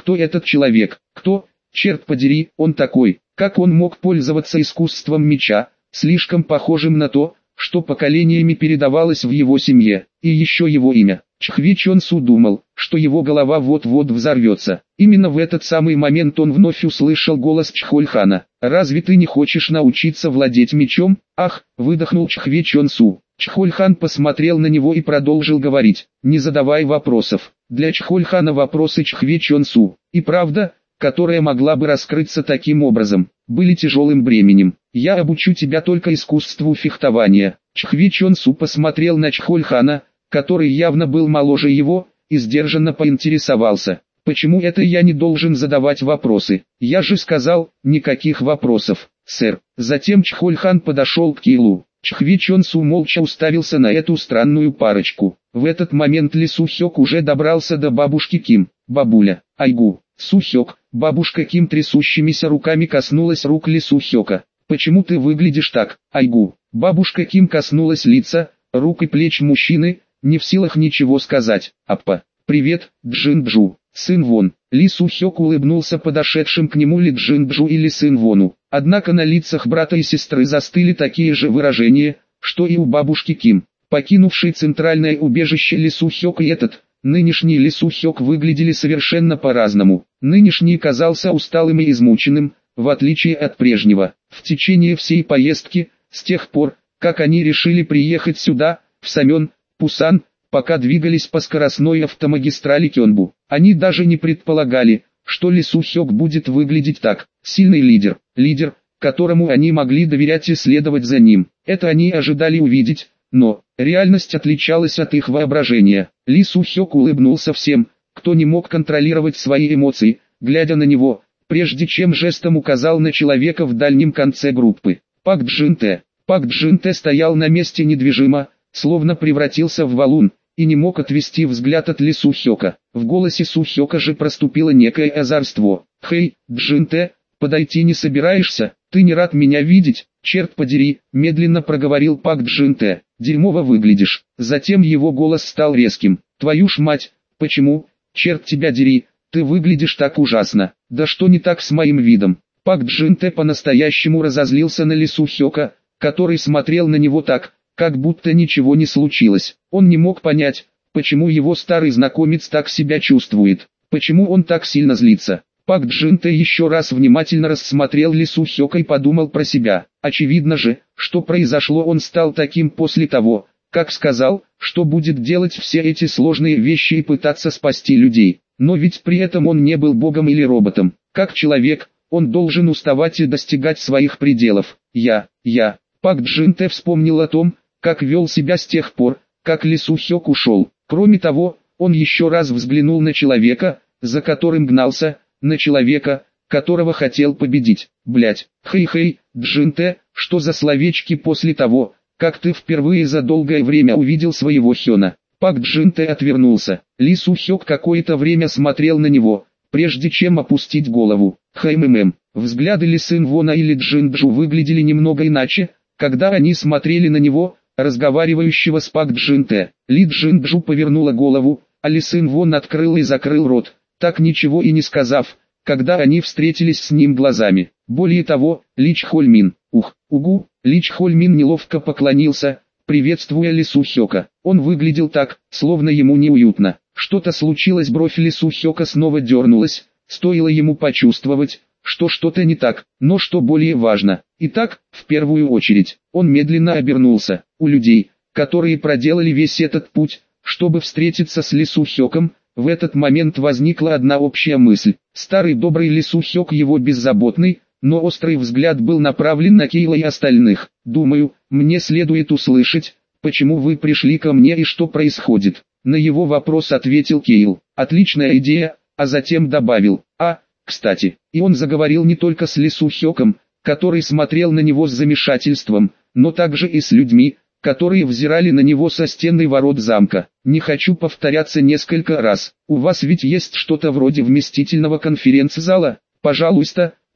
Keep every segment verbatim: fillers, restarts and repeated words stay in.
кто этот человек? Кто, черт подери, он такой? Как он мог пользоваться искусством меча, слишком похожим на то, что поколениями передавалось в его семье, и еще его имя? Чхви Чон Су думал, что его голова вот-вот взорвется. Именно в этот самый момент он вновь услышал голос Чхольхана. «Разве ты не хочешь научиться владеть мечом?» «Ах!» – выдохнул Чхви Чон Су. Чхольхан посмотрел на него и продолжил говорить: «Не задавай вопросов». Для Чхольхана вопросы Чхви Чон Су, и правда, которая могла бы раскрыться таким образом, были тяжелым бременем. «Я обучу тебя только искусству фехтования». Чхви Чон Су посмотрел на Чхольхана, который явно был моложе его, и сдержанно поинтересовался: «Почему это я не должен задавать вопросы? Я же сказал, никаких вопросов, сэр». Затем Чхольхан подошел к Кейлу. Чхви Чон Су молча уставился на эту странную парочку. В этот момент Ли Су Хёк уже добрался до бабушки Ким. «Бабуля, айгу». Су Хёк, бабушка Ким трясущимися руками коснулась рук Ли Су Хёка. «Почему ты выглядишь так, айгу?» Бабушка Ким коснулась лица, рук и плеч мужчины, не в силах ничего сказать. «Аппа, привет, Джин Джу, сын Вон». Ли Су Хёк улыбнулся подошедшим к нему Ли Джин Джу или сын Вону. Однако на лицах брата и сестры застыли такие же выражения, что и у бабушки Ким. Покинувший центральное убежище Ли Су Хёк и этот, нынешний Ли Су Хёк выглядели совершенно по-разному. Нынешний казался усталым и измученным, в отличие от прежнего. В течение всей поездки, с тех пор, как они решили приехать сюда, в Самён, Пусан, пока двигались по скоростной автомагистрали Кёнбу, они даже не предполагали, что Ли Су Хёк будет выглядеть так. Сильный лидер, лидер, которому они могли доверять и следовать за ним. Это они ожидали увидеть, но реальность отличалась от их воображения. Ли Су Хёк улыбнулся всем, кто не мог контролировать свои эмоции, глядя на него, прежде чем жестом указал на человека в дальнем конце группы. Пак Джин Тэ. Пак Джин Тэ стоял на месте недвижимо, словно превратился в валун, и не мог отвести взгляд от Ли Су Хёка. В голосе Су Хёка же проступило некое озорство. «Хей, Джин Тэ, подойти не собираешься? Ты не рад меня видеть? Черт подери», медленно проговорил Пак Джин Тэ. «Дерьмово выглядишь». Затем его голос стал резким. «Твою ж мать, почему, черт тебя дери, ты выглядишь так ужасно? Да что не так с моим видом?» Пак Джин Тэ по-настоящему разозлился на Ли Су Хёка, который смотрел на него так, как будто ничего не случилось. Он не мог понять, почему его старый знакомец так себя чувствует, почему он так сильно злится. Пак Джин Тэ еще раз внимательно рассмотрел Ли Су Хёка и подумал про себя. Очевидно же, что произошло, он стал таким после того, как сказал, что будет делать все эти сложные вещи и пытаться спасти людей. Но ведь при этом он не был богом или роботом. Как человек, он должен уставать и достигать своих пределов. Я, я. Пак Джин Тэ вспомнил о том, как вел себя с тех пор, как Ли Су Хёк ушел. Кроме того, он еще раз взглянул на человека, за которым гнался, на человека, которого хотел победить. Блять, хей-хей, Джин Тэ, что за словечки после того, как ты впервые за долгое время увидел своего Хёна? Пак Джин Тэ отвернулся. Ли Су Хёк какое-то время смотрел на него, прежде чем опустить голову. Хэм-мэм. Взгляды Ли Сын Вона или Джин Джу выглядели немного иначе, когда они смотрели на него, разговаривающего с Пак Джин Тэ. Ли Джин Джу повернула голову, а Ли Сын Вон открыл и закрыл рот, так ничего и не сказав, когда они встретились с ним глазами. Более того, Ли Чхольмин, ух, угу, Ли Чхольмин неловко поклонился, приветствуя Ли Су Хёка. Он выглядел так, словно ему неуютно. Что-то случилось, бровь Ли Су Хёка снова дернулась, стоило ему почувствовать, что что-то не так, но что более важно. Итак, в первую очередь, он медленно обернулся. У людей, которые проделали весь этот путь, чтобы встретиться с Ли Су Хёком, в этот момент возникла одна общая мысль. Старый добрый Ли Су Хёк, его беззаботный, но острый взгляд был направлен на Кейла и остальных. «Думаю, мне следует услышать, почему вы пришли ко мне и что происходит». На его вопрос ответил Кейл: «Отличная идея», а затем добавил: «А, кстати». И он заговорил не только с Ли Су Хёком, который смотрел на него с замешательством, но также и с людьми, которые взирали на него со стены ворот замка. «Не хочу повторяться несколько раз. У вас ведь есть что-то вроде вместительного конференц-зала? Пожалуйста,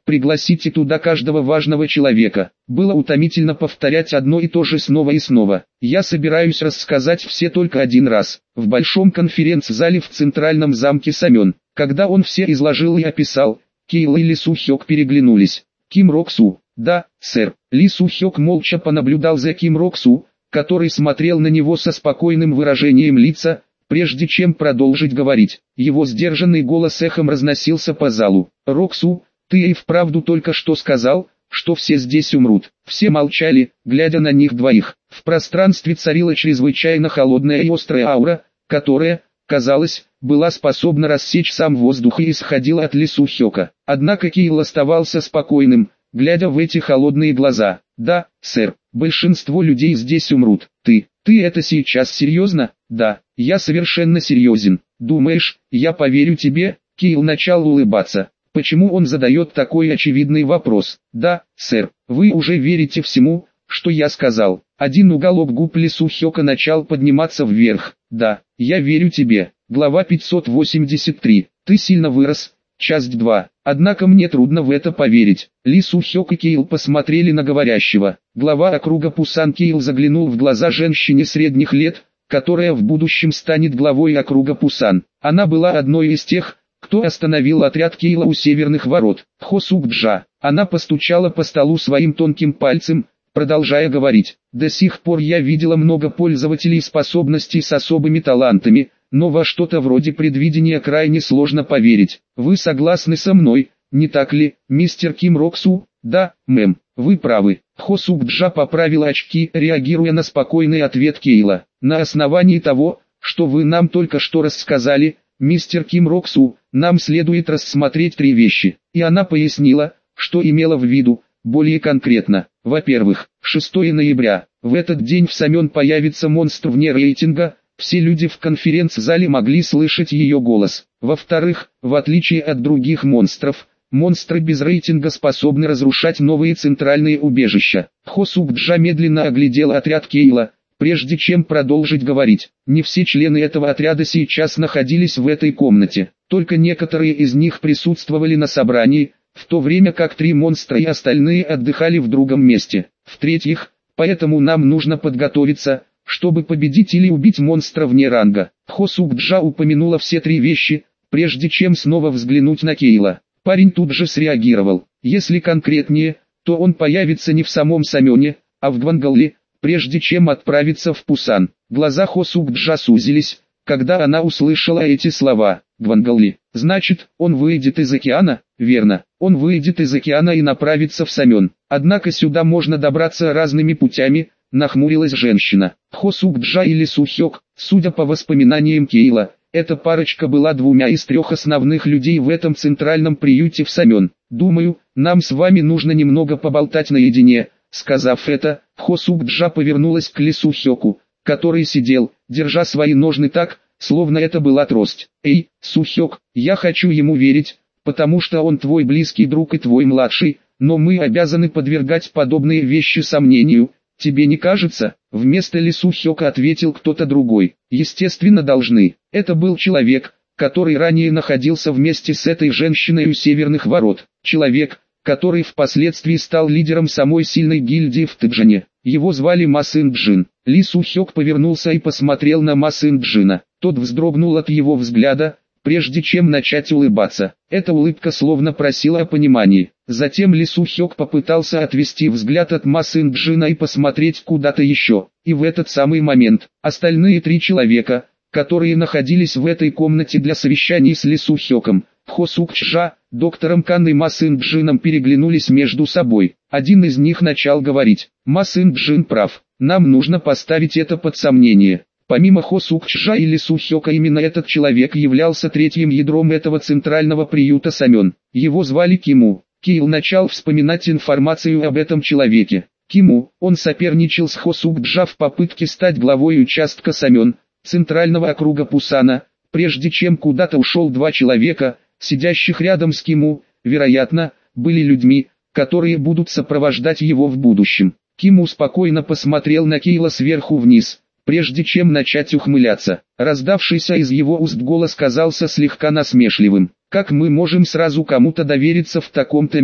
пригласите туда каждого важного человека. Было утомительно повторять одно и то же снова и снова. Я собираюсь рассказать все только один раз. В большом конференц-зале в центральном замке Самен. Когда он все изложил и описал, Кейла и Ли Су-хёк переглянулись. Ким Рок-су, да, сэр. Ли Су-хёк молча понаблюдал за Ким Рок-су, который смотрел на него со спокойным выражением лица, прежде чем продолжить говорить. Его сдержанный голос эхом разносился по залу. «Роксу, ты и вправду только что сказал, что все здесь умрут». Все молчали, глядя на них двоих. В пространстве царила чрезвычайно холодная и острая аура, которая, казалось, была способна рассечь сам воздух и исходила от Ли Су-хёка. Однако Кейл оставался спокойным, глядя в эти холодные глаза. «Да, сэр, большинство людей здесь умрут. Ты, ты это сейчас серьезно?» «Да, я совершенно серьезен. Думаешь, я поверю тебе?» Кейл начал улыбаться. Почему он задает такой очевидный вопрос? «Да, сэр, вы уже верите всему, что я сказал». Один уголок губ Ли Су-хёка начал подниматься вверх. «Да, я верю тебе». Глава пятьсот восемьдесят три. Ты сильно вырос. Часть два. Однако мне трудно в это поверить. Ли Су-хёк и Кейл посмотрели на говорящего. Глава округа Пусан Кейл заглянул в глаза женщине средних лет, которая в будущем станет главой округа Пусан. Она была одной из тех, кто остановил отряд Кейла у северных ворот. Хо Сук-джа. Она постучала по столу своим тонким пальцем, продолжая говорить. До сих пор я видела много пользователей способностей с особыми талантами, но во что-то вроде предвидения крайне сложно поверить. Вы согласны со мной, не так ли, мистер Ким Рок-су? Да, мэм, вы правы. Хо Сук-джа поправила очки, реагируя на спокойный ответ Кейла. На основании того, что вы нам только что рассказали, мистер Ким Рок-су, нам следует рассмотреть три вещи. И она пояснила, что имела в виду, более конкретно. Во-первых, шестого ноября, в этот день в Самен появится монстр вне рейтинга, все люди в конференц-зале могли слышать ее голос. Во-вторых, в отличие от других монстров, монстры без рейтинга способны разрушать новые центральные убежища. Хо Сук-джа медленно оглядел отряд Кейла, прежде чем продолжить говорить. Не все члены этого отряда сейчас находились в этой комнате, только некоторые из них присутствовали на собрании, в то время как три монстра и остальные отдыхали в другом месте. В-третьих, поэтому нам нужно подготовиться, чтобы победить или убить монстра вне ранга. Хо Сук-джа упомянула все три вещи, прежде чем снова взглянуть на Кейла. Парень тут же среагировал. Если конкретнее, то он появится не в самом Самене, а в Гвангалле, прежде чем отправиться в Пусан. Глаза Хо Сук-джа сузились, когда она услышала эти слова. Гвангалли. Значит, он выйдет из океана? Верно. Он выйдет из океана и направится в Самен. Однако сюда можно добраться разными путями, нахмурилась женщина. Хо Сук-джа и Ли Су-хёк, судя по воспоминаниям Кейла, эта парочка была двумя из трех основных людей в этом центральном приюте в Самен. Думаю, нам с вами нужно немного поболтать наедине. Сказав это, Хо Сук-джа повернулась к Ли Су-хёку, который сидел, держа свои ножны так, словно это была трость. «Эй, Су-хёк, я хочу ему верить, потому что он твой близкий друг и твой младший, но мы обязаны подвергать подобные вещи сомнению, тебе не кажется?» Вместо Ли Су-хёка ответил кто-то другой. «Естественно должны». Это был человек, который ранее находился вместе с этой женщиной у северных ворот. Человек, который впоследствии стал лидером самой сильной гильдии в Тэджане. Его звали Ма Сын-джин. Ли Су-хёк повернулся и посмотрел на Ма Сын-джина. Тот вздрогнул от его взгляда, прежде чем начать улыбаться. Эта улыбка словно просила о понимании. Затем Ли Су-хёк попытался отвести взгляд от Ма Сын-джина и посмотреть куда-то еще. И в этот самый момент, остальные три человека, которые находились в этой комнате для совещаний с Ли Су-хёком, Хо Сук-джа, доктором Кан и Ма Сын-джином переглянулись между собой. Один из них начал говорить. Ма Сын-джин прав, нам нужно поставить это под сомнение. Помимо Хо Сук-джа и Ли Су-хёка, именно этот человек являлся третьим ядром этого центрального приюта Самен. Его звали Киму. Кейл начал вспоминать информацию об этом человеке. Киму, он соперничал с Хо Сук-джа в попытке стать главой участка Самен, центрального округа Пусана, прежде чем куда-то ушел два человека, сидящих рядом с Киму, вероятно, были людьми, которые будут сопровождать его в будущем. Киму спокойно посмотрел на Кейла сверху вниз, прежде чем начать ухмыляться. Раздавшийся из его уст голос казался слегка насмешливым. «Как мы можем сразу кому-то довериться в таком-то мире?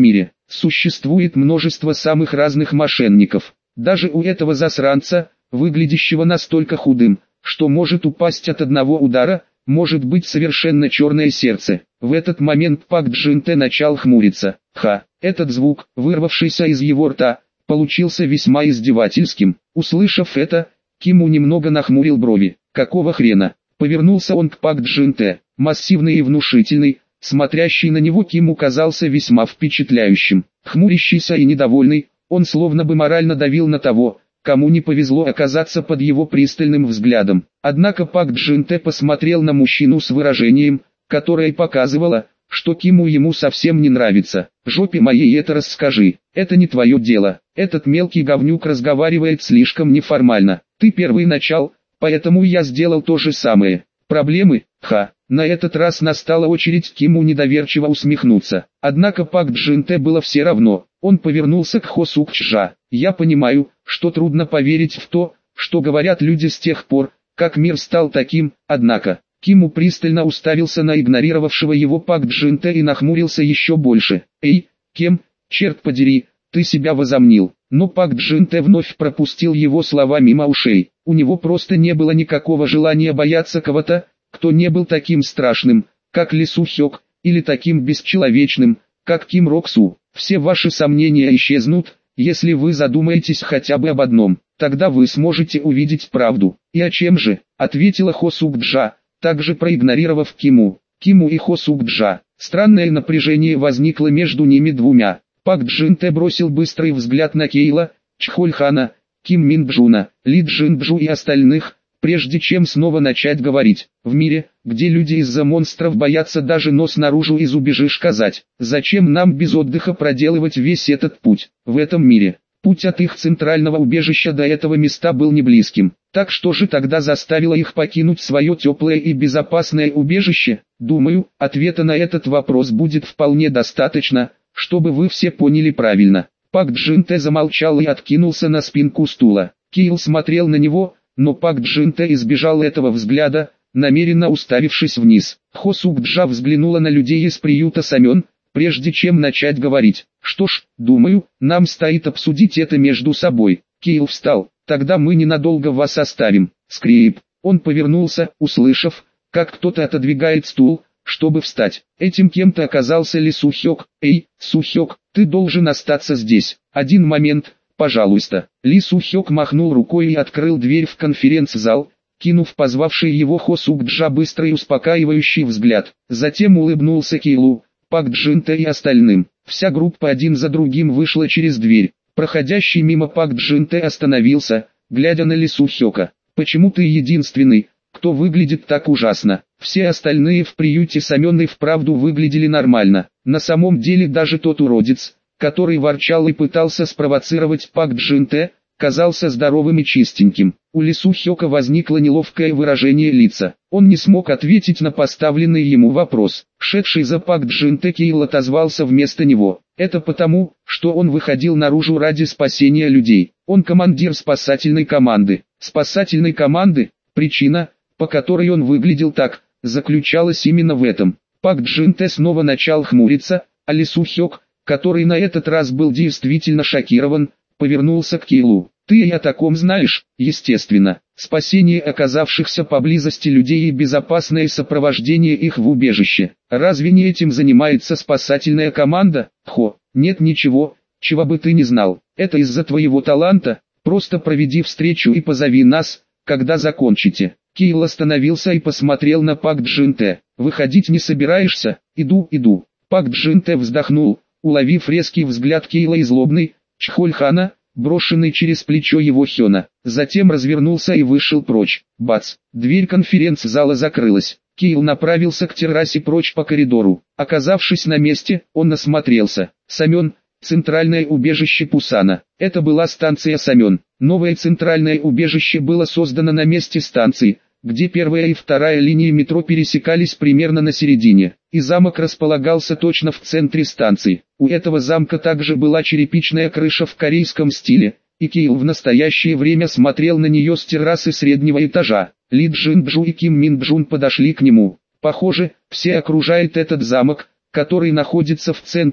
Существует множество самых разных мошенников. Даже у этого засранца, выглядящего настолько худым, что может упасть от одного удара, может быть совершенно черное сердце. В этот момент Пак Джин-те начал хмуриться. Ха, этот звук, вырвавшийся из его рта, получился весьма издевательским. Услышав это, Киму немного нахмурил брови. Какого хрена? Повернулся он к Пак Джин-те. Массивный и внушительный, смотрящий на него Киму казался весьма впечатляющим. Хмурящийся и недовольный, он словно бы морально давил на того, кому не повезло оказаться под его пристальным взглядом. Однако Пак Джин-те посмотрел на мужчину с выражением, которое показывало, что Киму ему совсем не нравится. «Жопе моей это расскажи, это не твое дело, этот мелкий говнюк разговаривает слишком неформально, ты первый начал, поэтому я сделал то же самое. Проблемы? Ха». На этот раз настала очередь Киму недоверчиво усмехнуться. Однако Пак Джин-те было все равно. Он повернулся к Хо Сук-чжа. «Я понимаю, что трудно поверить в то, что говорят люди с тех пор, как мир стал таким, однако...» Киму пристально уставился на игнорировавшего его Пак Джин-те и нахмурился еще больше. «Эй, кем, черт подери, ты себя возомнил?» Но Пак Джин-те вновь пропустил его слова мимо ушей. У него просто не было никакого желания бояться кого-то, кто не был таким страшным, как Ли Су Хёк, или таким бесчеловечным, как Ким Рок Су. Все ваши сомнения исчезнут, если вы задумаетесь хотя бы об одном. Тогда вы сможете увидеть правду. «И о чем же?» — ответила Хо Сук-джа, также проигнорировав Киму. Киму и Хо Сук-джа. Странное напряжение возникло между ними двумя. Пак Джин-те бросил быстрый взгляд на Кейла, Чхоль-хана, Ким Мин-джуна, Ли Джин-джу и остальных, прежде чем снова начать говорить. В мире, где люди из-за монстров боятся даже нос наружу из убежишь казать, зачем нам без отдыха проделывать весь этот путь? В этом мире, путь от их центрального убежища до этого места был не близким. Так что же тогда заставило их покинуть свое теплое и безопасное убежище? Думаю, ответа на этот вопрос будет вполне достаточно, чтобы вы все поняли правильно. Пак Джин-те замолчал и откинулся на спинку стула. Кейл смотрел на него, но Пак Джин-те избежал этого взгляда, намеренно уставившись вниз. Хо Сук-джа взглянула на людей из приюта Самён, прежде чем начать говорить. «Что ж, думаю, нам стоит обсудить это между собой». Кейл встал. «Тогда мы ненадолго вас оставим». Скрип. Он повернулся, услышав, как кто-то отодвигает стул, чтобы встать. Этим кем-то оказался Ли Су Хёк. «Эй, Су Хёк, ты должен остаться здесь. Один момент, пожалуйста». Ли Су Хёк махнул рукой и открыл дверь в конференц-зал, кинув позвавший его Хо Сук-джа быстрый успокаивающий взгляд. Затем улыбнулся Кейлу, Пак Джин-те и остальным. Вся группа один за другим вышла через дверь. Проходящий мимо Пак Джин-те остановился, глядя на Ли Су Хёка. «Почему ты единственный, кто выглядит так ужасно? Все остальные в приюте Самён и вправду выглядели нормально. На самом деле даже тот уродец, который ворчал и пытался спровоцировать Пак Джин-те, казался здоровым и чистеньким». У Ли Су Хёка возникло неловкое выражение лица. Он не смог ответить на поставленный ему вопрос. Шедший за Пак Джин-те Кейл отозвался вместо него. «Это потому, что он выходил наружу ради спасения людей. Он командир спасательной команды». Спасательной команды? Причина, по которой он выглядел так, заключалась именно в этом. Пак Джин-те снова начал хмуриться, а Ли Су Хёк, который на этот раз был действительно шокирован, повернулся к Кейлу. «Ты и о таком знаешь?» «Естественно. Спасение оказавшихся поблизости людей и безопасное сопровождение их в убежище. Разве не этим занимается спасательная команда?» «Хо, нет ничего, чего бы ты не знал. Это из-за твоего таланта. Просто проведи встречу и позови нас, когда закончите». Кейл остановился и посмотрел на Пак Джин-те. «Выходить не собираешься?» «Иду, иду». Пак Джин-те вздохнул, уловив резкий взгляд Кейла и злобный, Чхоль-хана, брошенный через плечо его Хёна. Затем развернулся и вышел прочь. Бац! Дверь конференц-зала закрылась. Кейл направился к террасе прочь по коридору. Оказавшись на месте, он осмотрелся. Самён, центральное убежище Пусана. Это была станция Самён. Новое центральное убежище было создано на месте станции, где первая и вторая линии метро пересекались примерно на середине, и замок располагался точно в центре станции. У этого замка также была черепичная крыша в корейском стиле, и Кейл в настоящее время смотрел на нее с террасы среднего этажа. Ли Джин-джу и Ким Мин-джун подошли к нему. «Похоже, все окружают этот замок, который находится в центре»,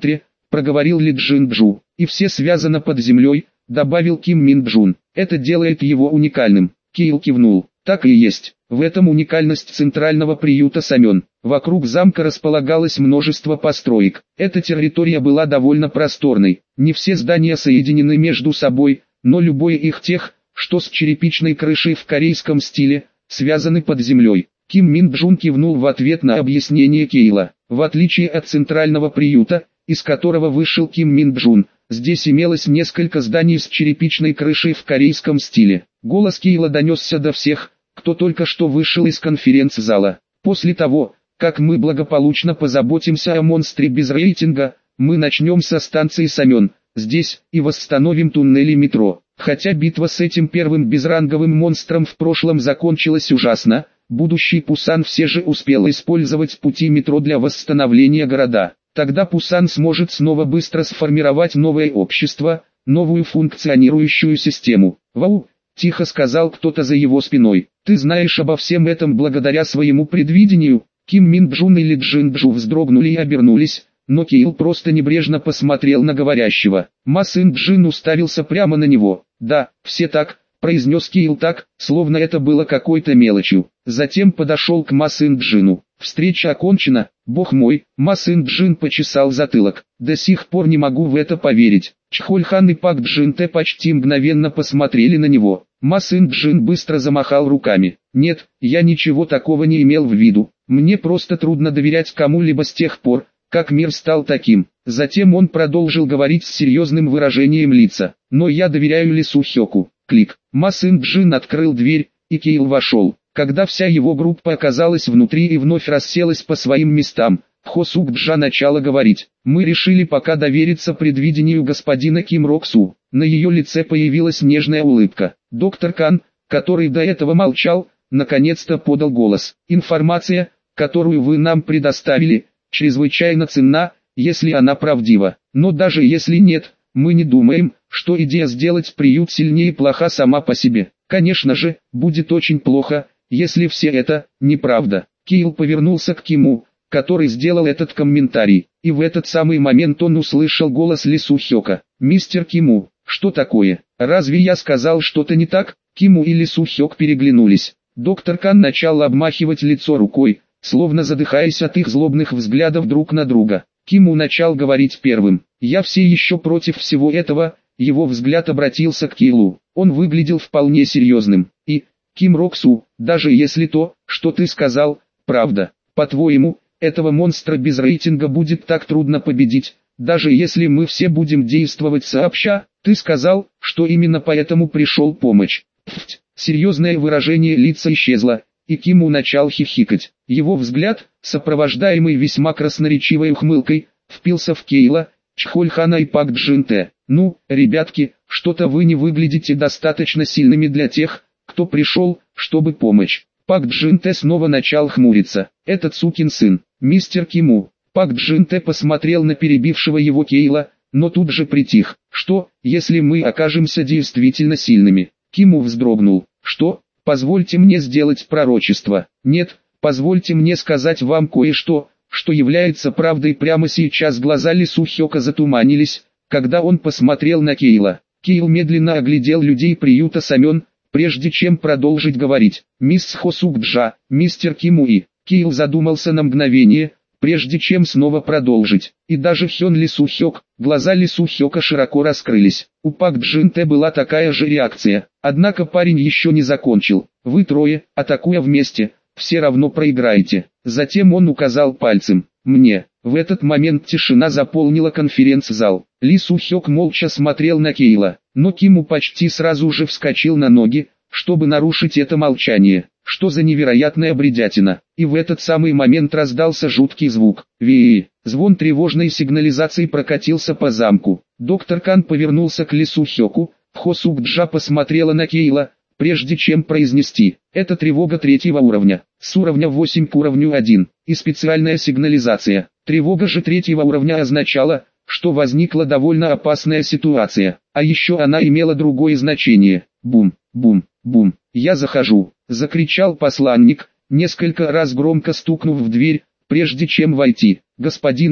проговорил Ли Джин-Джу. И все связано под землей, добавил Ким Мин-Джун. Это делает его уникальным. Кейл кивнул. Так и есть. В этом уникальность центрального приюта Самён. Вокруг замка располагалось множество построек. Эта территория была довольно просторной. Не все здания соединены между собой, но любое их тех, что с черепичной крышей в корейском стиле, связаны под землей. Ким Мин-Джун кивнул в ответ на объяснение Кейла. В отличие от центрального приюта, из которого вышел Ким Мин-Джун, здесь имелось несколько зданий с черепичной крышей в корейском стиле. Голос Кейла донесся до всех, кто только что вышел из конференц-зала. После того, как мы благополучно позаботимся о монстре без рейтинга, мы начнем со станции Самён, здесь, и восстановим туннели метро. Хотя битва с этим первым безранговым монстром в прошлом закончилась ужасно, будущий Пусан все же успел использовать пути метро для восстановления города. Тогда Пусан сможет снова быстро сформировать новое общество, новую функционирующую систему. «Вау!» – тихо сказал кто-то за его спиной. «Ты знаешь обо всем этом благодаря своему предвидению?» Ким Мин-Джун и Ли Джин-Джу вздрогнули и обернулись, но Кейл просто небрежно посмотрел на говорящего. Ма Сын-Джин уставился прямо на него. «Да, все так», – произнес Кейл так, словно это было какой-то мелочью. Затем подошел к Ма Сын-Джину. «Встреча окончена, бог мой», – Ма Сын-Джин почесал затылок. «До сих пор не могу в это поверить». Чхоль-хан и Пак Джин-Тэ почти мгновенно посмотрели на него. Ма Сын-Джин быстро замахал руками. «Нет, я ничего такого не имел в виду. Мне просто трудно доверять кому-либо с тех пор, как мир стал таким». Затем он продолжил говорить с серьезным выражением лица. «Но я доверяю Ли Су-Хёку». Клик. Ма Сын-Джин открыл дверь, и Кейл вошел. Когда вся его группа оказалась внутри и вновь расселась по своим местам, Хо Сук-Джа начала говорить. «Мы решили пока довериться предвидению господина Ким Рок-Су». На ее лице появилась нежная улыбка. Доктор Кан, который до этого молчал, наконец-то подал голос. «Информация, которую вы нам предоставили, чрезвычайно ценна, если она правдива. Но даже если нет, мы не думаем, что идея сделать приют сильнее плоха сама по себе. Конечно же, будет очень плохо, если все это неправда». Кейл повернулся к Киму, который сделал этот комментарий, и в этот самый момент он услышал голос Ли Су-Хёка. «Мистер Киму, что такое? Разве я сказал что-то не так?» Киму и Ли Су-Хёк переглянулись. Доктор Кан начал обмахивать лицо рукой, словно задыхаясь от их злобных взглядов друг на друга. Киму начал говорить первым. «Я все еще против всего этого». Его взгляд обратился к Кейлу. Он выглядел вполне серьезным. «И, Ким Рок-Су, даже если то, что ты сказал, правда, по-твоему, этого монстра без рейтинга будет так трудно победить, даже если мы все будем действовать сообща? Ты сказал, что именно поэтому пришел помощь». Пфть. Серьезное выражение лица исчезло, и Киму начал хихикать. Его взгляд, сопровождаемый весьма красноречивой ухмылкой, впился в Кейла, Чхоль-хана и Пак Джин-Тэ. «Ну, ребятки, что-то вы не выглядите достаточно сильными для тех, кто пришел, чтобы помочь». Пак Джин-Тэ снова начал хмуриться. «Этот сукин сын, мистер Киму». Пак Джин-Тэ посмотрел на перебившего его Кейла, но тут же притих. «Что, если мы окажемся действительно сильными?» Киму вздрогнул. «Что? Позвольте мне сделать пророчество». «Нет, позвольте мне сказать вам кое-что, что является правдой прямо сейчас». Глаза Ли Су-Хёка затуманились, когда он посмотрел на Кейла. Кейл медленно оглядел людей приюта Самён, прежде чем продолжить говорить. «Мисс Хо Сук-Джа, мистер Кимуи». Кейл задумался на мгновение, прежде чем снова продолжить. И даже Хён Ли Су-Хёк, глаза Ли Су-Хёка широко раскрылись. У Пак Джин-Тэ была такая же реакция. Однако парень еще не закончил. «Вы трое, атакуя вместе, все равно проиграете». Затем он указал пальцем. «Мне». В этот момент тишина заполнила конференц-зал. Ли Су-Хёк молча смотрел на Кейла, но Киму почти сразу же вскочил на ноги, чтобы нарушить это молчание. Что за невероятная бредятина. И в этот самый момент раздался жуткий звук. Ви. Звон тревожной сигнализации прокатился по замку. Доктор Кан повернулся к Ли Су-Хёку. Хо Сук-Джа посмотрела на Кейла, прежде чем произнести. «Это тревога третьего уровня, с уровня восемь к уровню один, и специальная сигнализация». Тревога же третьего уровня означала, что возникла довольно опасная ситуация, а еще она имела другое значение. «Бум, бум, бум, я захожу», — закричал посланник, несколько раз громко стукнув в дверь, прежде чем войти. «Господин Ли,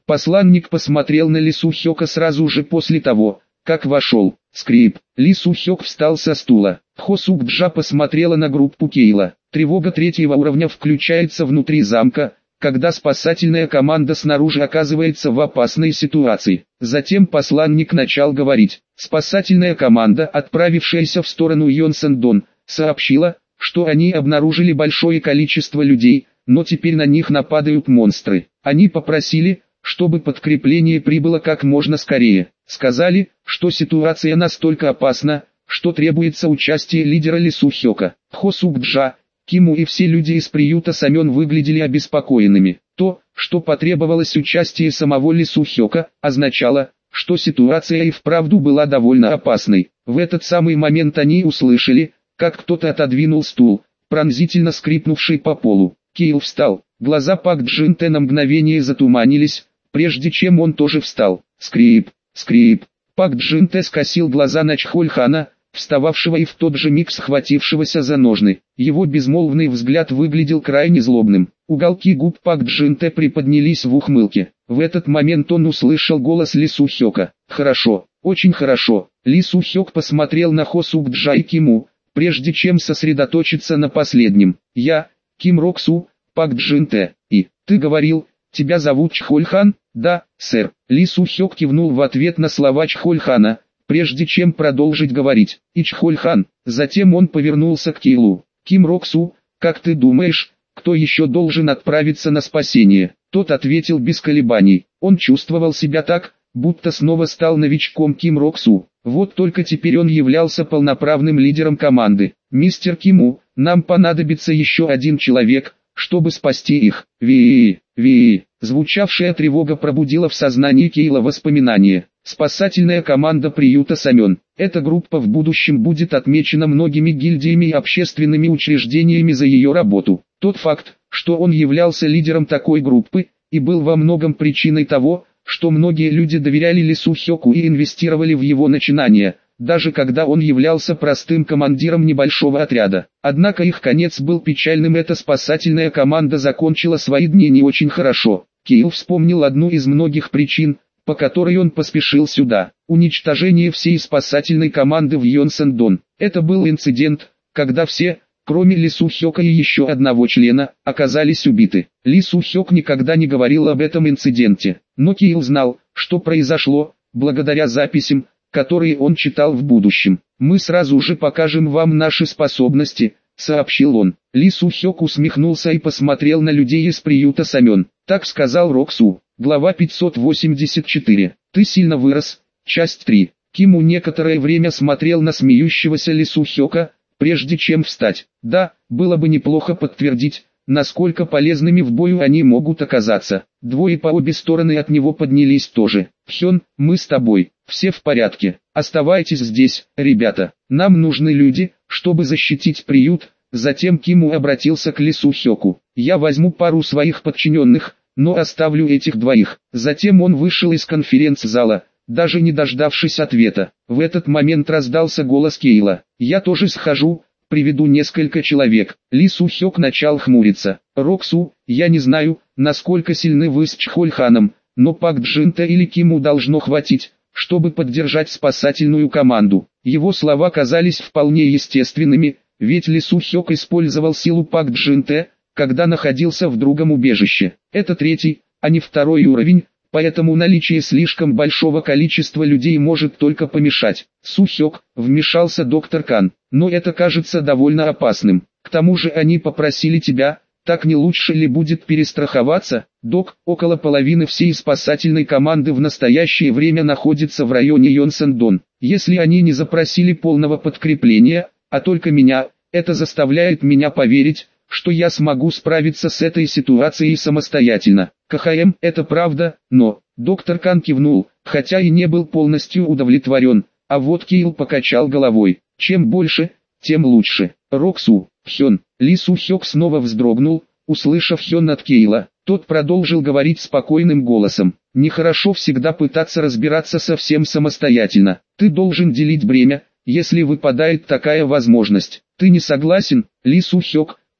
Посланник посмотрел на Ли Сухёка сразу же после того, как вошел. Скрип. Ли Сухёк встал со стула. Хо Сук-Джа посмотрела на группу Кейла. Тревога третьего уровня включается внутри замка, когда спасательная команда снаружи оказывается в опасной ситуации. Затем посланник начал говорить. Спасательная команда, отправившаяся в сторону Йонсен-Дон, сообщила, что они обнаружили большое количество людей, но теперь на них нападают монстры. Они попросили, чтобы подкрепление прибыло как можно скорее. Сказали, что ситуация настолько опасна, что требуется участие лидера Ли Сухёка. Хо Сук-Джа, Киму и все люди из приюта Самён выглядели обеспокоенными. То, что потребовалось участие самого Ли Сухёка, означало, что ситуация и вправду была довольно опасной. В этот самый момент они услышали, как кто-то отодвинул стул, пронзительно скрипнувший по полу. Кейл встал, глаза Пак Джин-Тэ на мгновение затуманились, прежде чем он тоже встал. Скрип, скрип. Пак Джин-Тэ скосил глаза на Чхоль-хана, встававшего и в тот же миг схватившегося за ножны. Его безмолвный взгляд выглядел крайне злобным. Уголки губ Пак Джин-Тэ приподнялись в ухмылке. В этот момент он услышал голос Ли Сухёка. «Хорошо, очень хорошо». Ли Сухёк посмотрел на Хо Сук-Джа и Киму, прежде чем сосредоточиться на последнем. «Я, Ким Рок-Су, Пак Джин-Тэ, и, ты говорил, тебя зовут Чхоль-хан?» «Да, сэр». Ли Сухёк кивнул в ответ на слова Чхоль-хана, прежде чем продолжить говорить. «И Чхоль-хан». Затем он повернулся к Кейлу. «Ким Рок-Су, как ты думаешь, кто еще должен отправиться на спасение?» Тот ответил без колебаний. Он чувствовал себя так, будто снова стал новичком Ким Рок-Су. Вот только теперь он являлся полноправным лидером команды. «Мистер Киму, нам понадобится еще один человек, чтобы спасти их». «Ви, ви». Звучавшая тревога пробудила в сознании Кейла воспоминания. Спасательная команда приюта Самён. Эта группа в будущем будет отмечена многими гильдиями и общественными учреждениями за ее работу. Тот факт, что он являлся лидером такой группы, и был во многом причиной того, что многие люди доверяли Ли Сухёку и инвестировали в его начинания, даже когда он являлся простым командиром небольшого отряда. Однако их конец был печальным. Эта спасательная команда закончила свои дни не очень хорошо. Кейл вспомнил одну из многих причин, по которой он поспешил сюда. Уничтожение всей спасательной команды в Йонсен-Дон. Это был инцидент, когда все, кроме Ли Сухёка и еще одного члена, оказались убиты. Ли Сухёк никогда не говорил об этом инциденте, но Кейл знал, что произошло, благодаря записям, которые он читал в будущем. «Мы сразу же покажем вам наши способности», — сообщил он. Ли Сухёк усмехнулся и посмотрел на людей из приюта Самён. Так сказал Рок-Су. Глава пятьсот восемьдесят четыре. «Ты сильно вырос». Часть три. Киму некоторое время смотрел на смеющегося Ли Сухёка, прежде чем встать. Да, было бы неплохо подтвердить, насколько полезными в бою они могут оказаться. Двое по обе стороны от него поднялись тоже. «Хён, мы с тобой. Все в порядке. Оставайтесь здесь, ребята. Нам нужны люди, чтобы защитить приют». Затем Киму обратился к Ли Сухёку. «Я возьму пару своих подчиненных, но оставлю этих двоих». Затем он вышел из конференц-зала, даже не дождавшись ответа. В этот момент раздался голос Кейла. «Я тоже схожу, приведу несколько человек». Ли Сухёк начал хмуриться. «Рок-Су, я не знаю, насколько сильны вы с Чхоль-ханом, но Пак Джин-Тэ или Киму должно хватить, чтобы поддержать спасательную команду». Его слова казались вполне естественными, ведь Ли Сухёк использовал силу Пак Джин-Тэ, когда находился в другом убежище. Это третий, а не второй уровень, поэтому наличие слишком большого количества людей может только помешать. «Сухёк», — вмешался доктор Кан, — «но это кажется довольно опасным. К тому же они попросили тебя, так не лучше ли будет перестраховаться?» «Док, около половины всей спасательной команды в настоящее время находится в районе Йонсен-Дон. Если они не запросили полного подкрепления, а только меня, это заставляет меня поверить, что я смогу справиться с этой ситуацией самостоятельно. КХМ, это правда, но...» Доктор Кан кивнул, хотя и не был полностью удовлетворен, а вот Кейл покачал головой. «Чем больше, тем лучше». «Рок-Су, Хён». Ли Сухёк снова вздрогнул, услышав Хён от Кейла. Тот продолжил говорить спокойным голосом. «Нехорошо всегда пытаться разбираться совсем самостоятельно. Ты должен делить бремя, если выпадает такая возможность. Ты не согласен?» Ли Сухёк,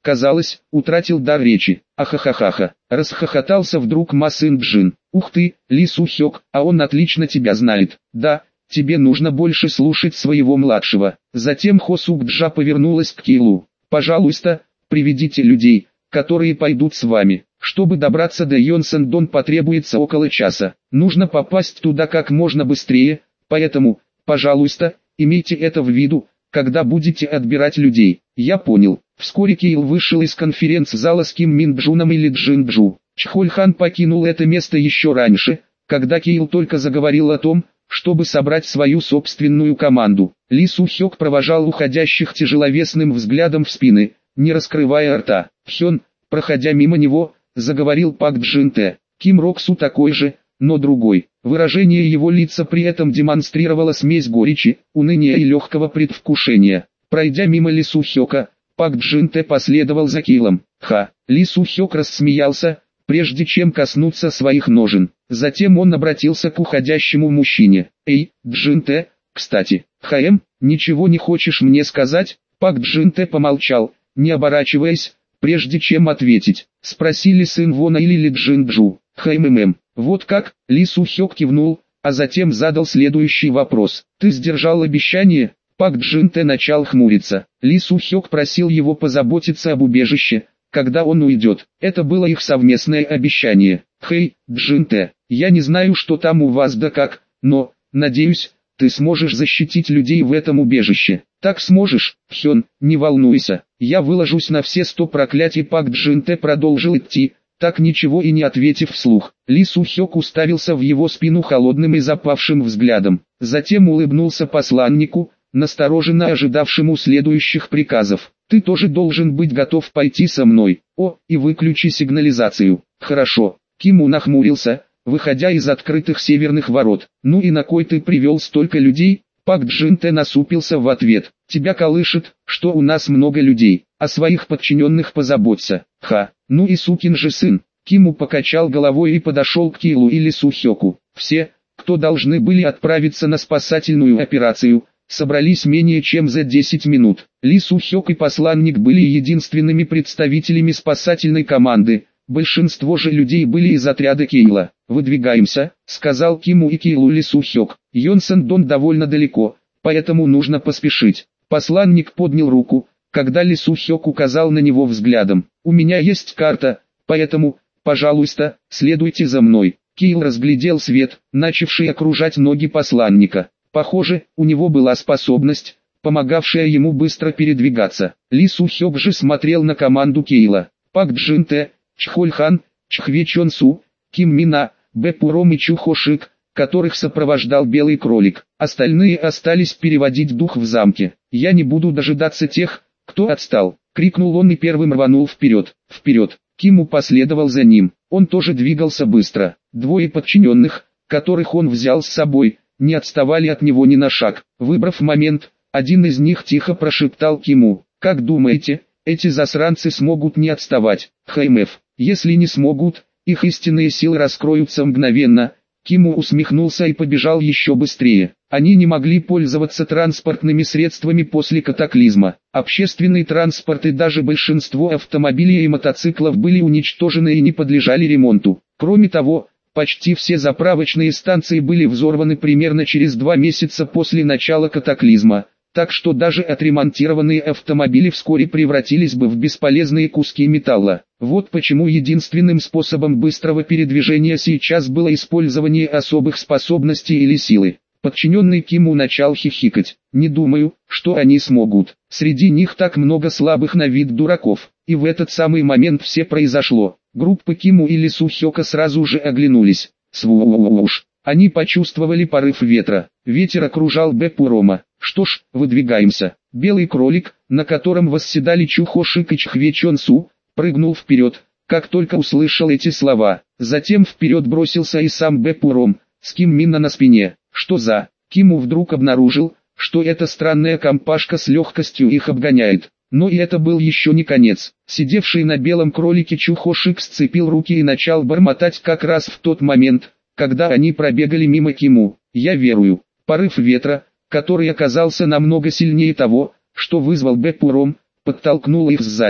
казалось, утратил дар речи. Ахахахаха, расхохотался вдруг Ма Сын Джин. Ух ты, Ли Су Хёк, а он отлично тебя знает. Да, тебе нужно больше слушать своего младшего. Затем Хо Сук Джа повернулась к Кейлу. Пожалуйста, приведите людей, которые пойдут с вами. Чтобы добраться до Йонсен-Дон потребуется около часа. Нужно попасть туда как можно быстрее, поэтому, пожалуйста, имейте это в виду, когда будете отбирать людей. Я понял. Вскоре Кейл вышел из конференц-зала с Ким Мин Джуном и Ли Джин Джу. Чхоль Хан покинул это место еще раньше, когда Кейл только заговорил о том, чтобы собрать свою собственную команду. Ли Су Хёк провожал уходящих тяжеловесным взглядом в спины, не раскрывая рта. Хён, проходя мимо него, заговорил Пак Джин Тэ. Ким Рок Су такой же, но другой. Выражение его лица при этом демонстрировало смесь горечи, уныния и легкого предвкушения. Пройдя мимо Ли Су Хёка, Пак Джин Тэ последовал за Кейлом. Ха! Ли Су Хёк рассмеялся, прежде чем коснуться своих ножен. Затем он обратился к уходящему мужчине. «Эй, Джин Тэ, кстати, ха-эм, ничего не хочешь мне сказать?» Пак Джин Тэ помолчал, не оборачиваясь, прежде чем ответить. Спросили сын Вона или Ли Джин Джу. «Ха-эм-эм». Вот как, Ли Су Хёк кивнул, а затем задал следующий вопрос. «Ты сдержал обещание?» Пак Джин Тэ начал хмуриться. Ли Су Хёк просил его позаботиться об убежище, когда он уйдет. Это было их совместное обещание. «Хей, Джин Тэ, я не знаю, что там у вас да как, но, надеюсь, ты сможешь защитить людей в этом убежище. Так сможешь, Хён, не волнуйся, я выложусь на все сто проклятий». Пак Джин Тэ продолжил идти, так ничего и не ответив вслух. Ли Су Хёк уставился в его спину холодным и запавшим взглядом. Затем улыбнулся посланнику, настороженно ожидавшему следующих приказов. «Ты тоже должен быть готов пойти со мной. О, и выключи сигнализацию». «Хорошо». Киму нахмурился, выходя из открытых северных ворот. «Ну и на кой ты привел столько людей?» Пак Джин Тэ насупился в ответ. «Тебя колышет, что у нас много людей, о своих подчиненных позаботься». «Ха, ну и сукин же сын». Киму покачал головой и подошел к Кейлу и Ли Су Хёку. Все, кто должны были отправиться на спасательную операцию, собрались менее чем за десять минут. Ли Су Хёк и посланник были единственными представителями спасательной команды, большинство же людей были из отряда Кейла. «Выдвигаемся», — сказал Киму и Кейлу Ли Су Хёк. «Йонсен-Дон довольно далеко, поэтому нужно поспешить». Посланник поднял руку, когда Ли Су Хёк указал на него взглядом. «У меня есть карта, поэтому, пожалуйста, следуйте за мной». Кейл разглядел свет, начавший окружать ноги посланника. Похоже, у него была способность, помогавшая ему быстро передвигаться. Ли Су Хёк же смотрел на команду Кейла. Пак Джин Тэ, Чхоль Хан, Чхве Чон Су, Ким Мина, Бэ Пуром и Чу Хо Шик, которых сопровождал Белый Кролик. Остальные остались переводить дух в замке. «Я не буду дожидаться тех, кто отстал», — крикнул он и первым рванул вперед. Вперед. Киму последовал за ним. Он тоже двигался быстро. Двое подчиненных, которых он взял с собой, не отставали от него ни на шаг. Выбрав момент, один из них тихо прошептал Киму: «Как думаете, эти засранцы смогут не отставать?» «ХМФ, если не смогут, их истинные силы раскроются мгновенно». Киму усмехнулся и побежал еще быстрее. Они не могли пользоваться транспортными средствами после катаклизма. Общественный транспорт и даже большинство автомобилей и мотоциклов были уничтожены и не подлежали ремонту. Кроме того, почти все заправочные станции были взорваны примерно через два месяца после начала катаклизма, так что даже отремонтированные автомобили вскоре превратились бы в бесполезные куски металла. Вот почему единственным способом быстрого передвижения сейчас было использование особых способностей или силы. Подчиненный Киму начал хихикать. «Не думаю, что они смогут. Среди них так много слабых на вид дураков». И в этот самый момент все произошло. Группы Киму и Ли Су Хёка сразу же оглянулись. Свууш. Они почувствовали порыв ветра. Ветер окружал Бэ Пурома. «Что ж, выдвигаемся». Белый кролик, на котором восседали Чу Хо Шик и Чхве Чон Су, прыгнул вперед, как только услышал эти слова. Затем вперед бросился и сам Бэ Пуром, с Ким Мина на спине. Что за... Киму вдруг обнаружил, что эта странная компашка с легкостью их обгоняет. Но и это был еще не конец. Сидевший на белом кролике Чу Хо Шик сцепил руки и начал бормотать как раз в тот момент, когда они пробегали мимо Киму. «Я верую». Порыв ветра, который оказался намного сильнее того, что вызвал Бэ Пуром, подтолкнул их сзади.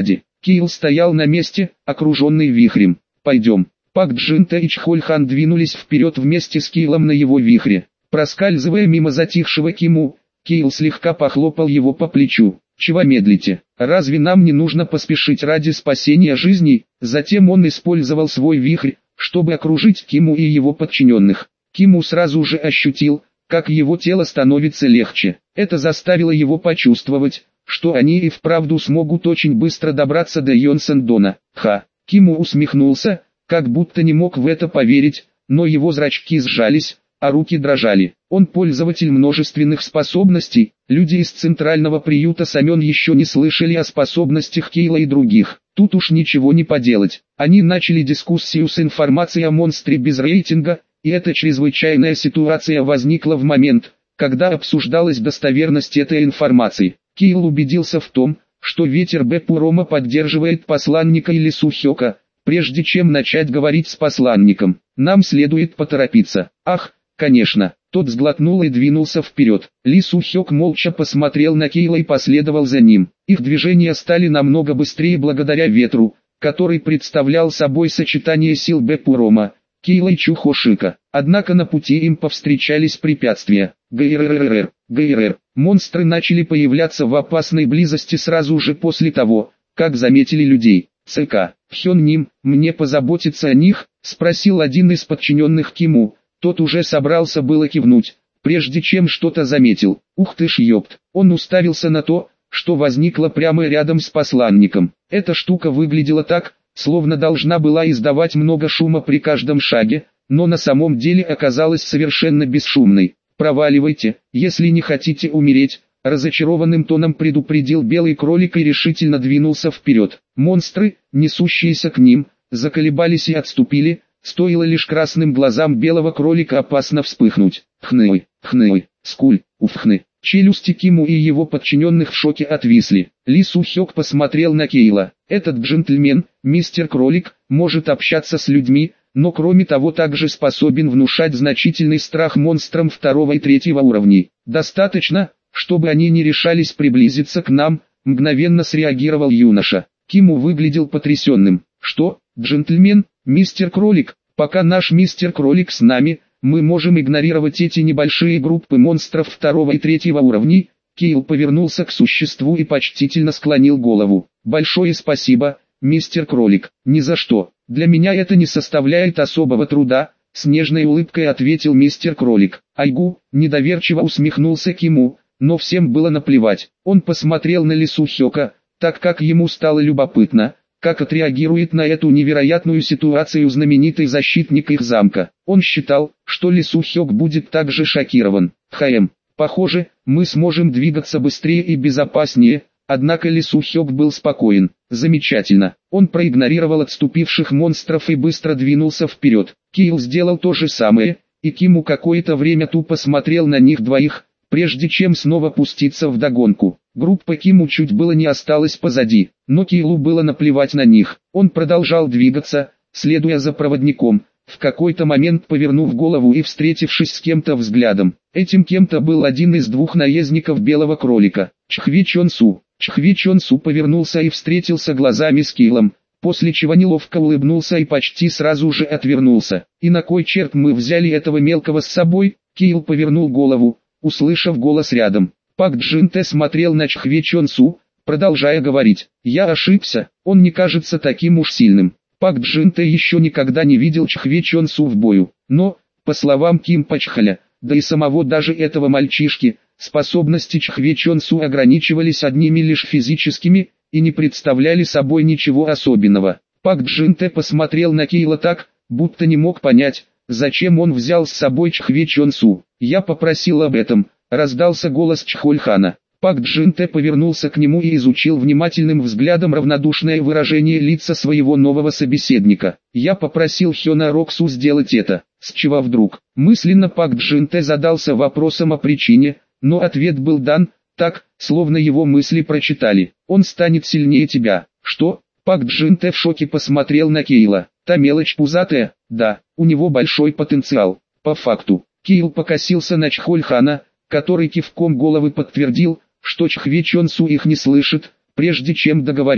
Кейл стоял на месте, окруженный вихрем. «Пойдем». Пак Джинте и Чхольхан двинулись вперед вместе с Кейлом на его вихре. Проскальзывая мимо затихшего Киму, Кейл слегка похлопал его по плечу. «Чего медлите? Разве нам не нужно поспешить ради спасения жизней?» Затем он использовал свой вихрь, чтобы окружить Киму и его подчиненных. Киму сразу же ощутил, как его тело становится легче. Это заставило его почувствовать, что они и вправду смогут очень быстро добраться до Йонсен-Дона. Ха! Киму усмехнулся, как будто не мог в это поверить, но его зрачки сжались, а руки дрожали. Он пользователь множественных способностей. Люди из центрального приюта Самен еще не слышали о способностях Кейла и других. Тут уж ничего не поделать. Они начали дискуссию с информацией о монстре без рейтинга, и эта чрезвычайная ситуация возникла в момент, когда обсуждалась достоверность этой информации. Кейл убедился в том, что ветер Бепурома поддерживает посланника или Сухёка. Прежде чем начать говорить с посланником, нам следует поторопиться. Ах, конечно. Тот сглотнул и двинулся вперед. Ли Сухёк молча посмотрел на Кейла и последовал за ним. Их движения стали намного быстрее благодаря ветру, который представлял собой сочетание сил Бепурома, Кейла и Чухошика. Однако на пути им повстречались препятствия. ГРРРР, ГРР. Монстры начали появляться в опасной близости сразу же после того, как заметили людей. ЦК. Хён-Ним, мне позаботиться о них? Спросил один из подчиненных Киму. Тот уже собрался было кивнуть, прежде чем что-то заметил. Ух ты ж ёпт. Он уставился на то, что возникло прямо рядом с посланником. Эта штука выглядела так, словно должна была издавать много шума при каждом шаге, но на самом деле оказалась совершенно бесшумной. «Проваливайте, если не хотите умереть», — разочарованным тоном предупредил белый кролик и решительно двинулся вперед. Монстры, несущиеся к ним, заколебались и отступили, стоило лишь красным глазам белого кролика опасно вспыхнуть. Хны, хны, скуль, уфхны. Челюсти Киму и его подчиненных в шоке отвисли. Ли Сухёк посмотрел на Кейла. Этот джентльмен, мистер Кролик, может общаться с людьми, но кроме того также способен внушать значительный страх монстрам второго и третьего уровней. Достаточно, чтобы они не решались приблизиться к нам, мгновенно среагировал юноша. Киму выглядел потрясенным. Что, джентльмен, мистер Кролик, пока наш мистер Кролик с нами, мы можем игнорировать эти небольшие группы монстров второго и третьего уровней. Кейл повернулся к существу и почтительно склонил голову. Большое спасибо, мистер Кролик. Ни за что. Для меня это не составляет особого труда, с нежной улыбкой ответил мистер Кролик. Айгу, недоверчиво усмехнулся Киму, но всем было наплевать. Он посмотрел на Ли Сухёка, так как ему стало любопытно, как отреагирует на эту невероятную ситуацию знаменитый защитник их замка. Он считал, что Ли Сухёк будет также шокирован. Хм, похоже, мы сможем двигаться быстрее и безопаснее, однако Ли Сухёк был спокоен. Замечательно. Он проигнорировал отступивших монстров и быстро двинулся вперед. Кейл сделал то же самое, и Киму какое-то время тупо смотрел на них двоих, прежде чем снова пуститься в догонку. Группа Киму чуть было не осталась позади, но Кейлу было наплевать на них. Он продолжал двигаться, следуя за проводником, в какой-то момент повернув голову и встретившись с кем-то взглядом. Этим кем-то был один из двух наездников белого кролика. Чхви Чон Су. Чхви Чон Су повернулся и встретился глазами с Кейлом, после чего неловко улыбнулся и почти сразу же отвернулся. «И на кой черт мы взяли этого мелкого с собой?» Кейл повернул голову, услышав голос рядом. Пак Джинте смотрел на Чхве Чон Су, продолжая говорить. «Я ошибся, он не кажется таким уж сильным». Пак Джинте еще никогда не видел Чхве Чон Су в бою, но, по словам Ким Пачхаля, да и самого даже этого мальчишки, способности Чхве Чон Су ограничивались одними лишь физическими, и не представляли собой ничего особенного. Пак Джинте посмотрел на Кейла так, будто не мог понять, зачем он взял с собой Чхве Чон Су. «Я попросил об этом», — раздался голос Чхольхана. Пак Джинте повернулся к нему и изучил внимательным взглядом равнодушное выражение лица своего нового собеседника. «Я попросил Хёна Роксу сделать это. С чего вдруг?» Мысленно Пак Джинте задался вопросом о причине, но ответ был дан, так, словно его мысли прочитали. «Он станет сильнее тебя». «Что?» Пак Джинте в шоке посмотрел на Кейла. «Та мелочь пузатая?» «Да, у него большой потенциал». «По факту». Кейл покосился на Чхольхана, который кивком головы подтвердил, что Чхве Чон Су их не слышит, прежде чем договорить.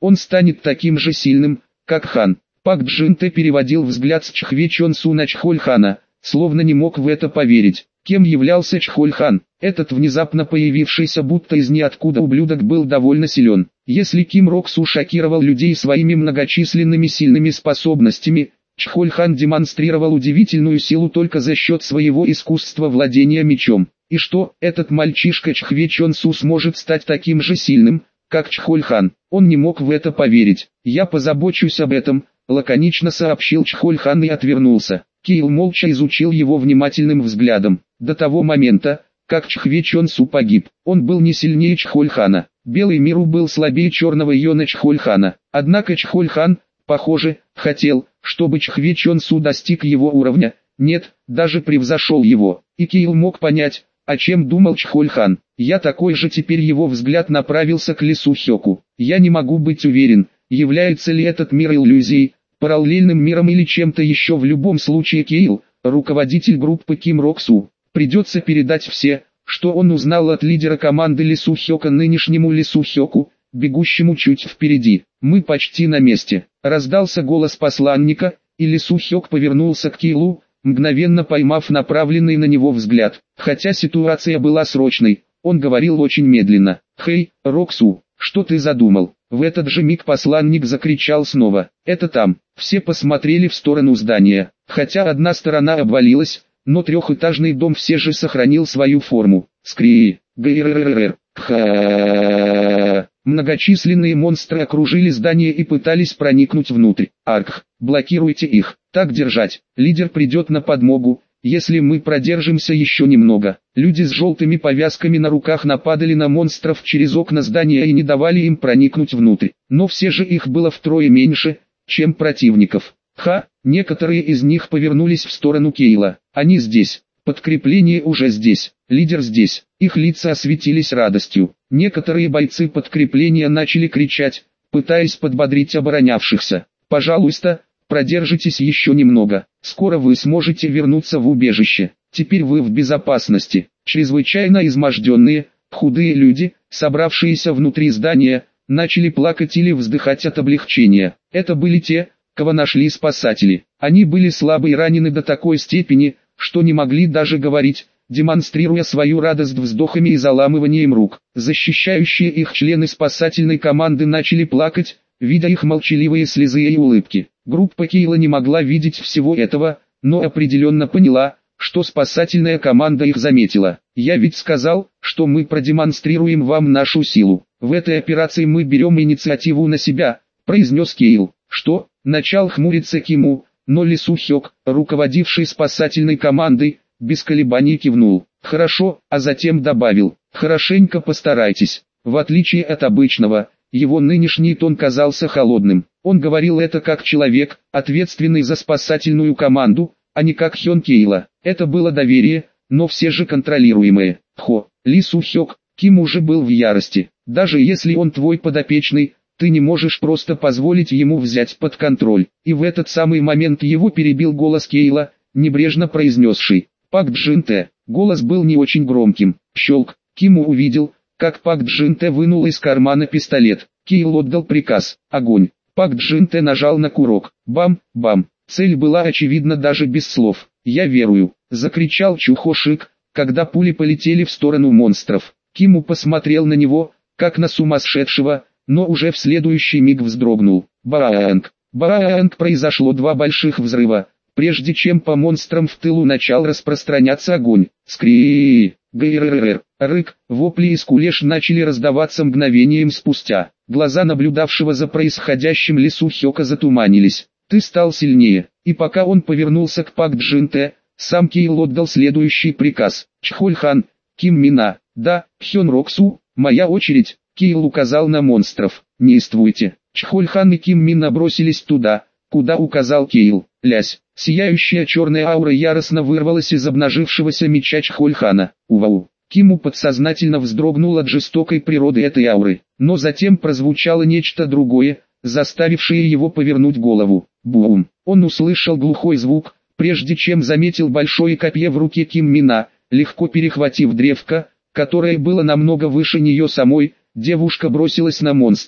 он станет таким же сильным, как хан. Пак Джин-те переводил взгляд с Чхве Чон-су на Чхоль-хана, словно не мог в это поверить. Кем являлся Чхоль-хан? Этот внезапно появившийся будто из ниоткуда ублюдок был довольно силен. Если Ким Рок-су шокировал людей своими многочисленными сильными способностями, Чхоль-хан демонстрировал удивительную силу только за счет своего искусства владения мечом. И что, этот мальчишка Чхве Чон-су сможет стать таким же сильным, как Чхоль-хан? Он не мог в это поверить. «Я позабочусь об этом», — лаконично сообщил Чхоль-хан и отвернулся. Кейл молча изучил его внимательным взглядом. До того момента, как Чхве Чон-су погиб, он был не сильнее Чхоль-хана. Белый Миру был слабее черного Йона Чхоль-хана. Однако Чхоль-хан, похоже, хотел, чтобы Чхве Чон-су достиг его уровня, нет, даже превзошел его. И Кейл мог понять, о чем думал Чхоль-хан. Я такой же. Теперь его взгляд направился к Лису Хёку. Я не могу быть уверен, является ли этот мир иллюзией, параллельным миром или чем-то еще. В любом случае Кейл, руководитель группы Ким Рок-су, придется передать все, что он узнал от лидера команды Лису Хёка нынешнему Лису Хёку, бегущему чуть впереди. Мы почти на месте. Раздался голос посланника, и Лису Хёк повернулся к Кейлу, мгновенно поймав направленный на него взгляд. Хотя ситуация была срочной, он говорил очень медленно. «Хей, Роксу, что ты задумал?» В этот же миг посланник закричал снова. «Это там!» Все посмотрели в сторону здания. Хотя одна сторона обвалилась, но трехэтажный дом все же сохранил свою форму. Скри, грррррр, ха. Многочисленные монстры окружили здание и пытались проникнуть внутрь. Арх, блокируйте их. Так держать. Лидер придет на подмогу, если мы продержимся еще немного. Люди с желтыми повязками на руках нападали на монстров через окна здания и не давали им проникнуть внутрь. Но все же их было втрое меньше, чем противников. Ха, некоторые из них повернулись в сторону Кейла. Они здесь. Подкрепление уже здесь. Лидер здесь. Их лица осветились радостью. Некоторые бойцы подкрепления начали кричать, пытаясь подбодрить оборонявшихся. «Пожалуйста, продержитесь еще немного. Скоро вы сможете вернуться в убежище. Теперь вы в безопасности». Чрезвычайно изможденные, худые люди, собравшиеся внутри здания, начали плакать или вздыхать от облегчения. Это были те, кого нашли спасатели. Они были слабы и ранены до такой степени, что не могли даже говорить, демонстрируя свою радость вздохами и заламыванием рук. Защищающие их члены спасательной команды начали плакать, видя их молчаливые слезы и улыбки. Группа Кейла не могла видеть всего этого, но определенно поняла, что спасательная команда их заметила. «Я ведь сказал, что мы продемонстрируем вам нашу силу. В этой операции мы берем инициативу на себя», — произнес Кейл. «Что?» — начал хмуриться Киму, но Лису Хёк, руководивший спасательной командой, без колебаний кивнул. «Хорошо», а затем добавил: «Хорошенько постарайтесь». В отличие от обычного, его нынешний тон казался холодным. Он говорил это как человек, ответственный за спасательную команду, а не как Хён Кейла. Это было доверие, но все же контролируемое. Хо, Лису Хёк, Ким уже был в ярости. Даже если он твой подопечный, ты не можешь просто позволить ему взять под контроль. И в этот самый момент его перебил голос Кейла, небрежно произнесший: «Пак Джин-те». Голос был не очень громким. Щелк. Киму увидел, как Пак Джин-те вынул из кармана пистолет. Кейл отдал приказ: «Огонь». Пак Джин-те нажал на курок. Бам-бам. Цель была очевидна даже без слов. «Я верую», — закричал Чухошик, когда пули полетели в сторону монстров. Киму посмотрел на него, как на сумасшедшего, но уже в следующий миг вздрогнул. Баанг. Баанг. Произошло два больших взрыва, прежде чем по монстрам в тылу начал распространяться огонь. Скри, гррррр, рык, вопли и скулеж начали раздаваться мгновением спустя. Глаза наблюдавшего за происходящим Лису Хёка затуманились. «Ты стал сильнее». И пока он повернулся к Пак Джин-те, сам Кейл отдал следующий приказ: «Чхоль-хан, Ким Мина, да, Хён Роксу, моя очередь». Кейл указал на монстров. «Действуйте». Чхоль-хан и Ким Мина бросились туда, куда указал Кейл. Лясь, сияющая черная аура яростно вырвалась из обнажившегося меча Чхоль-хана. Увау. Киму подсознательно вздрогнул от жестокой природы этой ауры, но затем прозвучало нечто другое, заставившее его повернуть голову. Бум! Он услышал глухой звук, прежде чем заметил большое копье в руке Ким Мина. Легко перехватив древко, которое было намного выше нее самой, девушка бросилась на монстров.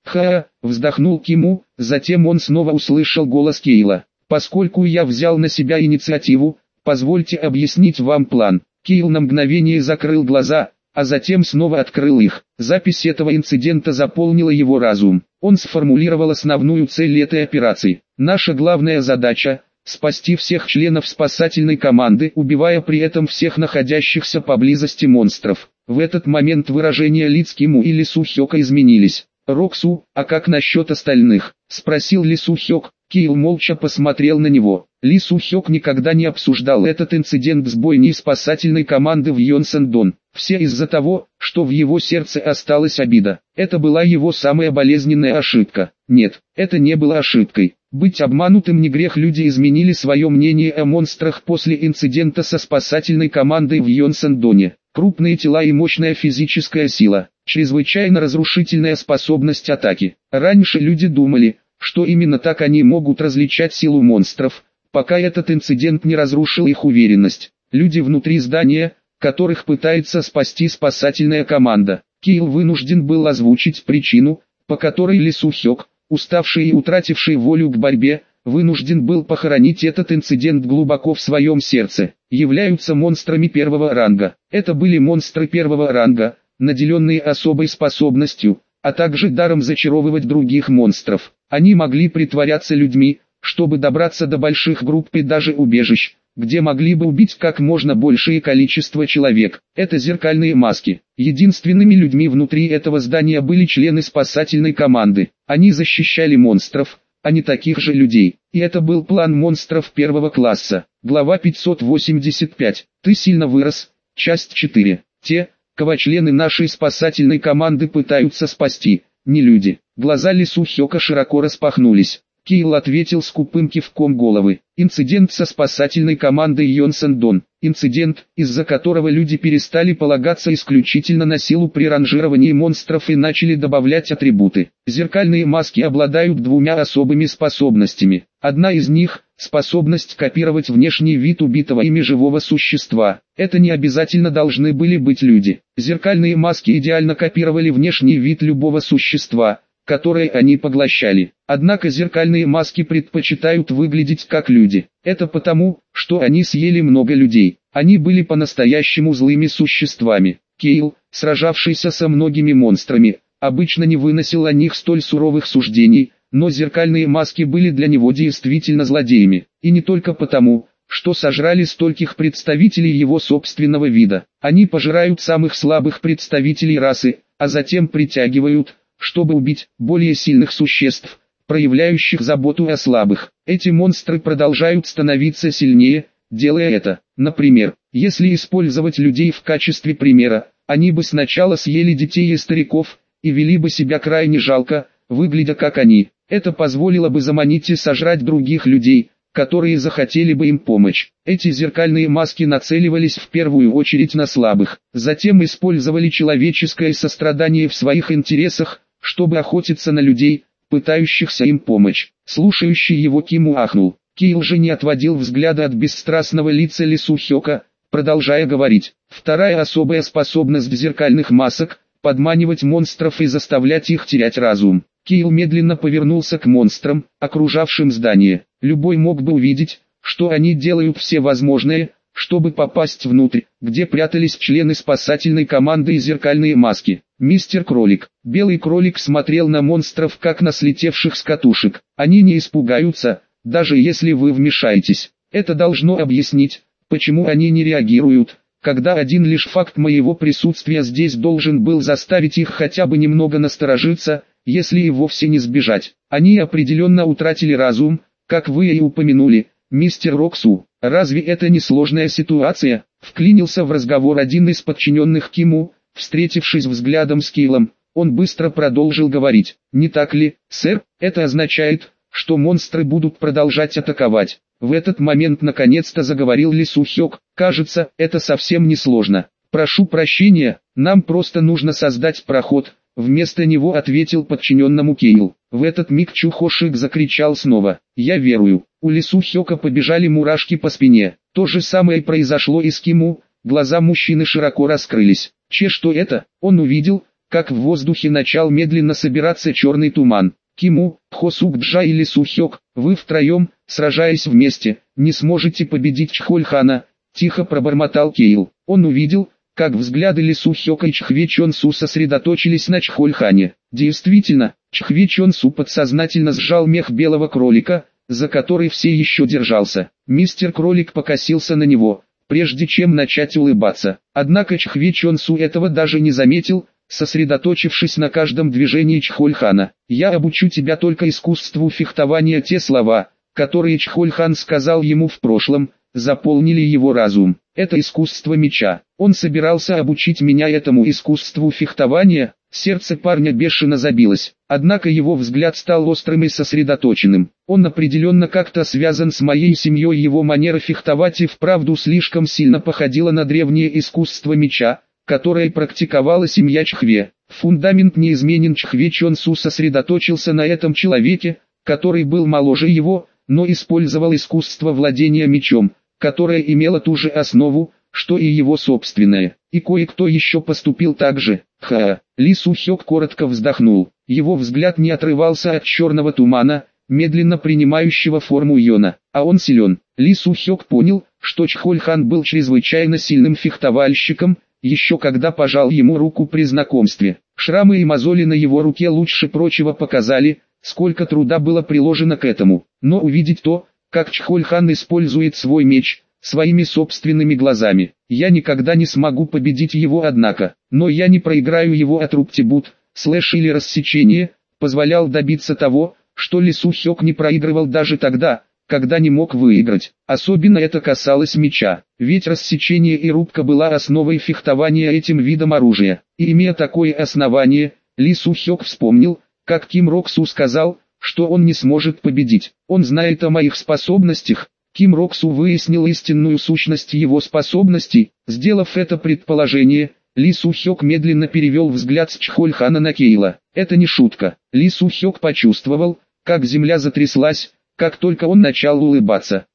Ха, вздохнул Киму, затем он снова услышал голос Кейла. Поскольку я взял на себя инициативу, позвольте объяснить вам план. Кейл на мгновение закрыл глаза, а затем снова открыл их. Запись этого инцидента заполнила его разум. Он сформулировал основную цель этой операции. Наша главная задача – спасти всех членов спасательной команды, убивая при этом всех находящихся поблизости монстров. В этот момент выражения лиц Киму и Ли Сухёка изменились. «Роксу, а как насчет остальных?» – спросил Ли Сухёк. Кейл молча посмотрел на него. Ли Сухёк никогда не обсуждал этот инцидент с бойней спасательной команды в Йонсан-Дон. Все из-за того, что в его сердце осталась обида. Это была его самая болезненная ошибка. Нет, это не было ошибкой. Быть обманутым не грех. Люди изменили свое мнение о монстрах после инцидента со спасательной командой в Йонсан-Доне. Крупные тела и мощная физическая сила. Чрезвычайно разрушительная способность атаки. Раньше люди думали, что именно так они могут различать силу монстров, пока этот инцидент не разрушил их уверенность. Люди внутри здания, которых пытается спасти спасательная команда. Кейл вынужден был озвучить причину, по которой Ли Сухёк, уставший и утративший волю к борьбе, вынужден был похоронить этот инцидент глубоко в своем сердце. Являются монстрами первого ранга. Это были монстры первого ранга, наделенные особой способностью, а также даром зачаровывать других монстров. Они могли притворяться людьми, чтобы добраться до больших групп и даже убежищ, где могли бы убить как можно большее количество человек. Это зеркальные маски. Единственными людьми внутри этого здания были члены спасательной команды. Они защищали монстров, а не таких же людей. И это был план монстров первого класса. Глава пятьсот восемьдесят пять. Ты сильно вырос. Часть четыре. Те, кого члены нашей спасательной команды пытаются спасти, не люди. Глаза Ли Сухёка широко распахнулись. Кейл ответил скупым кивком головы. Инцидент со спасательной командой Йонсан-Дон. Инцидент, из-за которого люди перестали полагаться исключительно на силу при ранжировании монстров и начали добавлять атрибуты. Зеркальные маски обладают двумя особыми способностями. Одна из них – способность копировать внешний вид убитого ими живого существа. Это не обязательно должны были быть люди. Зеркальные маски идеально копировали внешний вид любого существа, которые они поглощали. Однако зеркальные маски предпочитают выглядеть как люди. Это потому, что они съели много людей. Они были по-настоящему злыми существами. Кейл, сражавшийся со многими монстрами, обычно не выносил о них столь суровых суждений, но зеркальные маски были для него действительно злодеями. И не только потому, что сожрали стольких представителей его собственного вида. Они пожирают самых слабых представителей расы, а затем притягивают, чтобы убить более сильных существ, проявляющих заботу о слабых. Эти монстры продолжают становиться сильнее, делая это. Например, если использовать людей в качестве примера, они бы сначала съели детей и стариков, и вели бы себя крайне жалко, выглядя как они. Это позволило бы заманить и сожрать других людей, которые захотели бы им помочь. Эти зеркальные маски нацеливались в первую очередь на слабых, затем использовали человеческое сострадание в своих интересах, чтобы охотиться на людей, пытающихся им помочь. Слушающий его Киму ахнул. Кейл же не отводил взгляда от бесстрастного лица Ли Сухёка, продолжая говорить. Вторая особая способность зеркальных масок – подманивать монстров и заставлять их терять разум. Кейл медленно повернулся к монстрам, окружавшим здание. Любой мог бы увидеть, что они делают все возможное, чтобы попасть внутрь, где прятались члены спасательной команды и зеркальные маски. Мистер Кролик. Белый кролик смотрел на монстров как на слетевших с катушек. Они не испугаются, даже если вы вмешаетесь. Это должно объяснить, почему они не реагируют, когда один лишь факт моего присутствия здесь должен был заставить их хотя бы немного насторожиться, если и вовсе не сбежать. Они определенно утратили разум, как вы и упомянули, мистер Роксу. Разве это не сложная ситуация? Вклинился в разговор один из подчиненных Киму, встретившись взглядом с Кейлом. Он быстро продолжил говорить. Не так ли, сэр? Это означает, что монстры будут продолжать атаковать. В этот момент наконец-то заговорил Ли Сухёк. Кажется, это совсем не сложно. Прошу прощения, нам просто нужно создать проход. Вместо него ответил подчиненному Кейл. В этот миг Чухошик закричал снова. Я верую. У Ли Сухёка побежали мурашки по спине. То же самое произошло и с Киму. Глаза мужчины широко раскрылись. Че, что это? Он увидел, как в воздухе начал медленно собираться черный туман. Киму, Хосукджа и Ли Сухёк, вы втроем, сражаясь вместе, не сможете победить Чхольхана, тихо пробормотал Кейл. Он увидел, как взгляды Ли Сухёка и Чхве Чонсу сосредоточились на Чхольхане. Действительно, Чхве Чонсу подсознательно сжал мех белого кролика, за который все еще держался. Мистер Кролик покосился на него, прежде чем начать улыбаться. Однако Чхве Чонсу этого даже не заметил, сосредоточившись на каждом движении Чхольхана. «Я обучу тебя только искусству фехтования». Те слова, которые Чхольхан сказал ему в прошлом, заполнили его разум. Это искусство меча. Он собирался обучить меня этому искусству фехтования. Сердце парня бешено забилось. Однако его взгляд стал острым и сосредоточенным. Он определенно как-то связан с моей семьей. Его манера фехтовать и вправду слишком сильно походила на древнее искусство меча, которое практиковала семья Чхве. Фундамент неизменен. Чхве Чонсу сосредоточился на этом человеке, который был моложе его, но использовал искусство владения мечом, которое имело ту же основу, что и его собственное. И кое-кто еще поступил так же. Ха! Ли Сухёк коротко вздохнул. Его взгляд не отрывался от черного тумана, медленно принимающего форму Йона. А он силен. Ли Сухёк понял, что Чхольхан был чрезвычайно сильным фехтовальщиком, еще когда пожал ему руку при знакомстве. Шрамы и мозоли на его руке лучше прочего показали, сколько труда было приложено к этому. Но увидеть то, как Чхольхан использует свой меч, своими собственными глазами, я никогда не смогу победить его. Однако, но я не проиграю его от руктибут, слэш или рассечение, позволял добиться того, что Ли Сухёк не проигрывал даже тогда, когда не мог выиграть. Особенно это касалось меча, ведь рассечение и рубка была основой фехтования этим видом оружия. И имея такое основание, Ли Сухёк вспомнил, как Ким Роксу сказал, что он не сможет победить. Он знает о моих способностях. Ким Роксу выяснил истинную сущность его способностей. Сделав это предположение, Ли Сухёк медленно перевел взгляд с Чхольхана на Кейла. Это не шутка. Ли Сухёк почувствовал, как земля затряслась, как только он начал улыбаться.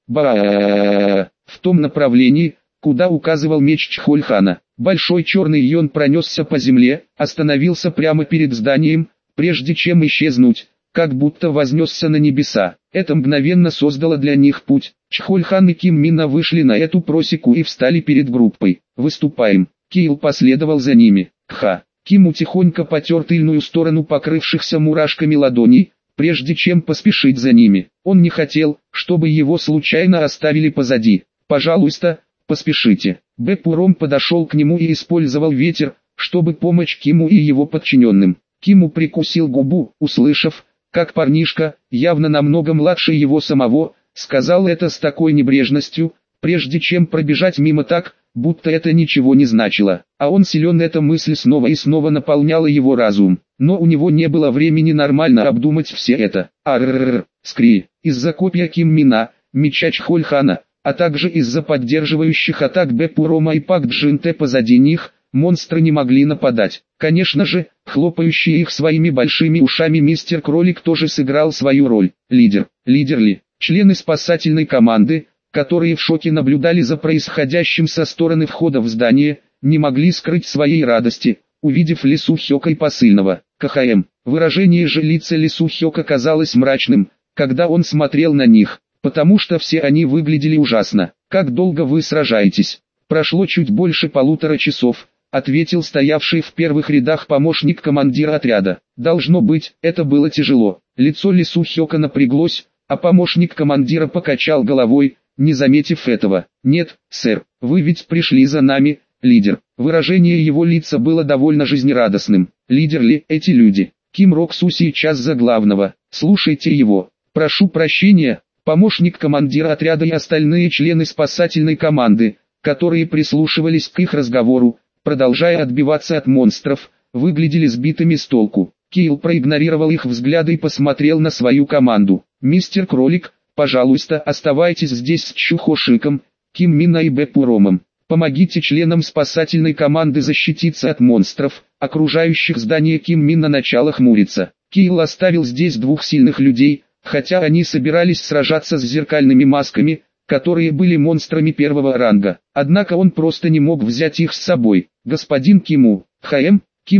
Ба! В том направлении, куда указывал меч Чхольхана, большой черный йон пронесся по земле, остановился прямо перед зданием, прежде чем исчезнуть, как будто вознесся на небеса. Это мгновенно создало для них путь. Чхольхан и Ким Мина вышли на эту просеку и встали перед группой. «Выступаем». Кейл последовал за ними. Кха. Киму тихонько потер тыльную сторону покрывшихся мурашками ладоней, прежде чем поспешить за ними. Он не хотел, чтобы его случайно оставили позади. «Пожалуйста, поспешите». Бэпуром подошел к нему и использовал ветер, чтобы помочь Киму и его подчиненным. Киму прикусил губу, услышав, как парнишка, явно намного младше его самого, сказал это с такой небрежностью, прежде чем пробежать мимо так, будто это ничего не значило. А он силен, эта мысль снова и снова наполняла его разум. Но у него не было времени нормально обдумать все это. Арррррр, скри, из-за копья Ким Мина, меча Чхольхана, а также из-за поддерживающих атак Бэпурома и Пак Джинте позади них, монстры не могли нападать. Конечно же, хлопающий их своими большими ушами мистер Кролик тоже сыграл свою роль. Лидер, лидер ли, члены спасательной команды, которые в шоке наблюдали за происходящим со стороны входа в здание, не могли скрыть своей радости, увидев Ли Сухёка и посыльного. КХМ. Выражение же лица Ли Сухёка казалось мрачным, когда он смотрел на них, потому что все они выглядели ужасно. «Как долго вы сражаетесь?» «Прошло чуть больше полутора часов», — ответил стоявший в первых рядах помощник командира отряда. «Должно быть, это было тяжело». Лицо Ли Сухёка напряглось, а помощник командира покачал головой, не заметив этого. «Нет, сэр, вы ведь пришли за нами, лидер». Выражение его лица было довольно жизнерадостным. «Лидер ли эти люди?» Ким Роксу сейчас за главного. Слушайте его. «Прошу прощения». Помощник командира отряда и остальные члены спасательной команды, которые прислушивались к их разговору, продолжая отбиваться от монстров, выглядели сбитыми с толку. Кейл проигнорировал их взгляды и посмотрел на свою команду. «Мистер Кролик, пожалуйста, оставайтесь здесь с Чухошиком, Ким Мина и Бэпуромом. Помогите членам спасательной команды защититься от монстров, окружающих здание». Ким Мина начало хмуриться. Кейл оставил здесь двух сильных людей, хотя они собирались сражаться с зеркальными масками, которые были монстрами первого ранга. Однако он просто не мог взять их с собой. «Господин Киму, ХМ, Киму,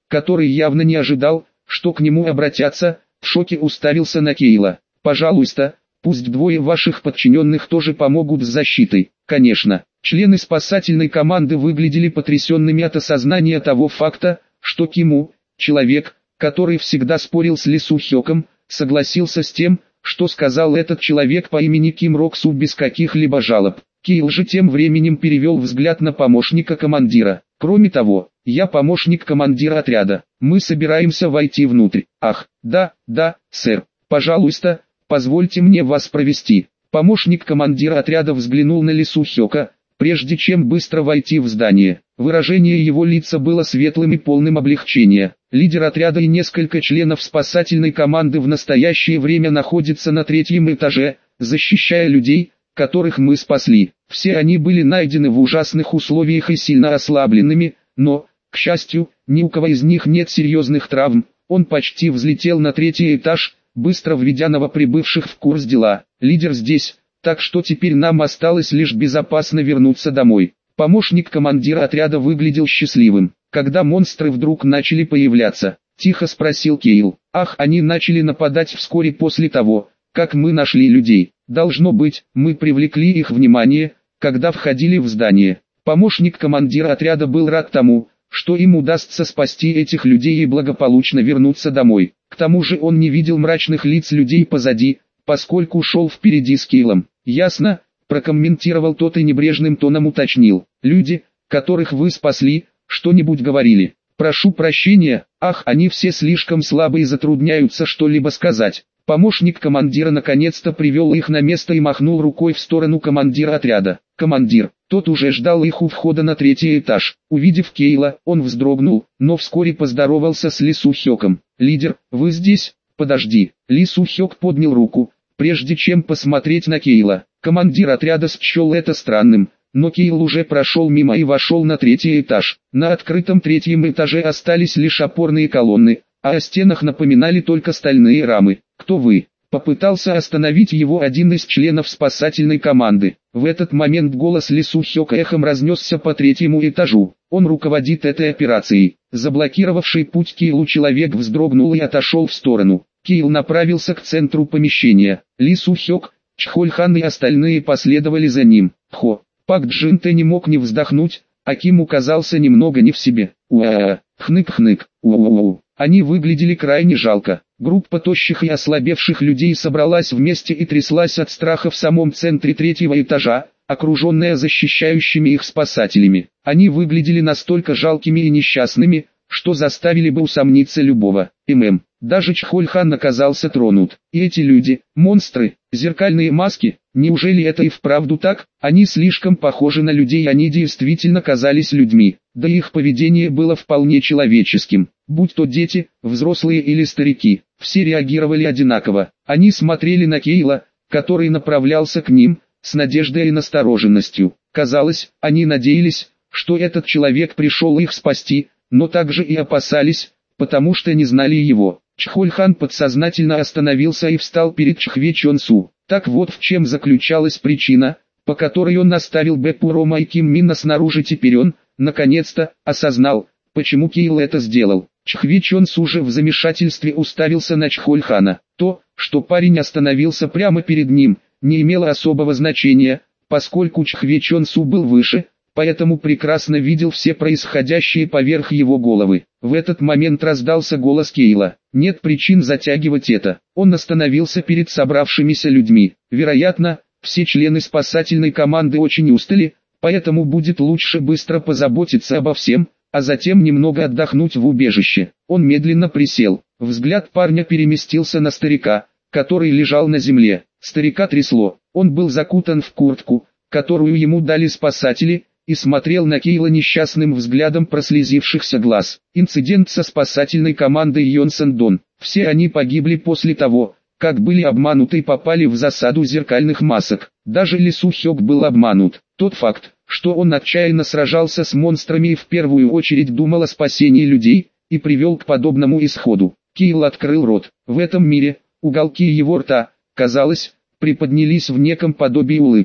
который явно не ожидал, что к нему обратятся, в шоке уставился на Кейла. «Пожалуйста, пусть двое ваших подчиненных тоже помогут с защитой». Конечно, члены спасательной команды выглядели потрясенными от осознания того факта, что Киму, человек, который всегда спорил с Ли Сухёком, согласился с тем, что сказал этот человек по имени Ким Роксу без каких-либо жалоб. Кейл же тем временем перевел взгляд на помощника командира. «Кроме того, я помощник командира отряда. Мы собираемся войти внутрь». «Ах, да, да, сэр. Пожалуйста, позвольте мне вас провести». Помощник командира отряда взглянул на Ли Сухёка, прежде чем быстро войти в здание. Выражение его лица было светлым и полным облегчения. Лидер отряда и несколько членов спасательной команды в настоящее время находятся на третьем этаже, защищая людей, которых мы спасли. Все они были найдены в ужасных условиях и сильно ослабленными, но, к счастью, ни у кого из них нет серьезных травм. Он почти взлетел на третий этаж, быстро введя новоприбывших в курс дела. Лидер здесь, так что теперь нам осталось лишь безопасно вернуться домой. Помощник командира отряда выглядел счастливым. Когда монстры вдруг начали появляться, тихо спросил Кейл. «Ах, они начали нападать вскоре после того, как мы нашли людей. Должно быть, мы привлекли их внимание, когда входили в здание». Помощник командира отряда был рад тому, что им удастся спасти этих людей и благополучно вернуться домой. К тому же он не видел мрачных лиц людей позади, поскольку шел впереди с Кейлом. «Ясно», — прокомментировал тот и небрежным тоном уточнил. «Люди, которых вы спасли, что-нибудь говорили?» «Прошу прощения, ах, они все слишком слабы и затрудняются что-либо сказать». Помощник командира наконец-то привел их на место и махнул рукой в сторону командира отряда. «Командир». Тот уже ждал их у входа на третий этаж. Увидев Кейла, он вздрогнул, но вскоре поздоровался с Ли Сухёком. «Лидер, вы здесь?» «Подожди». Ли Сухёк поднял руку, прежде чем посмотреть на Кейла. Командир отряда счел это странным, но Кейл уже прошел мимо и вошел на третий этаж. На открытом третьем этаже остались лишь опорные колонны, а о стенах напоминали только стальные рамы. «Кто вы?» Попытался остановить его один из членов спасательной команды. В этот момент голос Ли Сухёка эхом разнесся по третьему этажу. Он руководит этой операцией. Заблокировавший путь Кейлу человек вздрогнул и отошел в сторону. Кейл направился к центру помещения. Ли Сухёк, Чхоль-хан и остальные последовали за ним. Хо, Пак Джин-тэ не мог не вздохнуть, а Ким указался немного не в себе. Уа, хнык-хнык, уау. Они выглядели крайне жалко. Группа тощих и ослабевших людей собралась вместе и тряслась от страха в самом центре третьего этажа, окруженная защищающими их спасателями. Они выглядели настолько жалкими и несчастными, что заставили бы усомниться любого. ММ. Даже Чхоль-хан оказался тронут. И эти люди, монстры, зеркальные маски, неужели это и вправду так? Они слишком похожи на людей, они действительно казались людьми. Да их поведение было вполне человеческим. Будь то дети, взрослые или старики, все реагировали одинаково. Они смотрели на Кейла, который направлялся к ним, с надеждой и настороженностью. Казалось, они надеялись, что этот человек пришел их спасти, но также и опасались, потому что не знали его. Чхоль-хан подсознательно остановился и встал перед Чхве Чонсу. Так вот в чем заключалась причина, по которой он оставил Бэпурома и Ким Мина снаружи. Теперь он, наконец-то, осознал, почему Кейл это сделал. Чхве Чонсу же в замешательстве уставился на Чхоль-хана. То, что парень остановился прямо перед ним, не имело особого значения, поскольку Чхве Чонсу был выше, поэтому прекрасно видел все происходящее поверх его головы. В этот момент раздался голос Кейла. Нет причин затягивать это. Он остановился перед собравшимися людьми. Вероятно, все члены спасательной команды очень устали, поэтому будет лучше быстро позаботиться обо всем, а затем немного отдохнуть в убежище. Он медленно присел. Взгляд парня переместился на старика, который лежал на земле. Старика трясло. Он был закутан в куртку, которую ему дали спасатели, и смотрел на Кейла несчастным взглядом прослезившихся глаз. Инцидент со спасательной командой Йонсон-Дон. Все они погибли после того, как были обмануты и попали в засаду зеркальных масок. Даже Ли Сухёк был обманут. Тот факт, что он отчаянно сражался с монстрами и в первую очередь думал о спасении людей, и привел к подобному исходу. Кейл открыл рот. В этом мире, уголки его рта, казалось, приподнялись в неком подобии улыбки.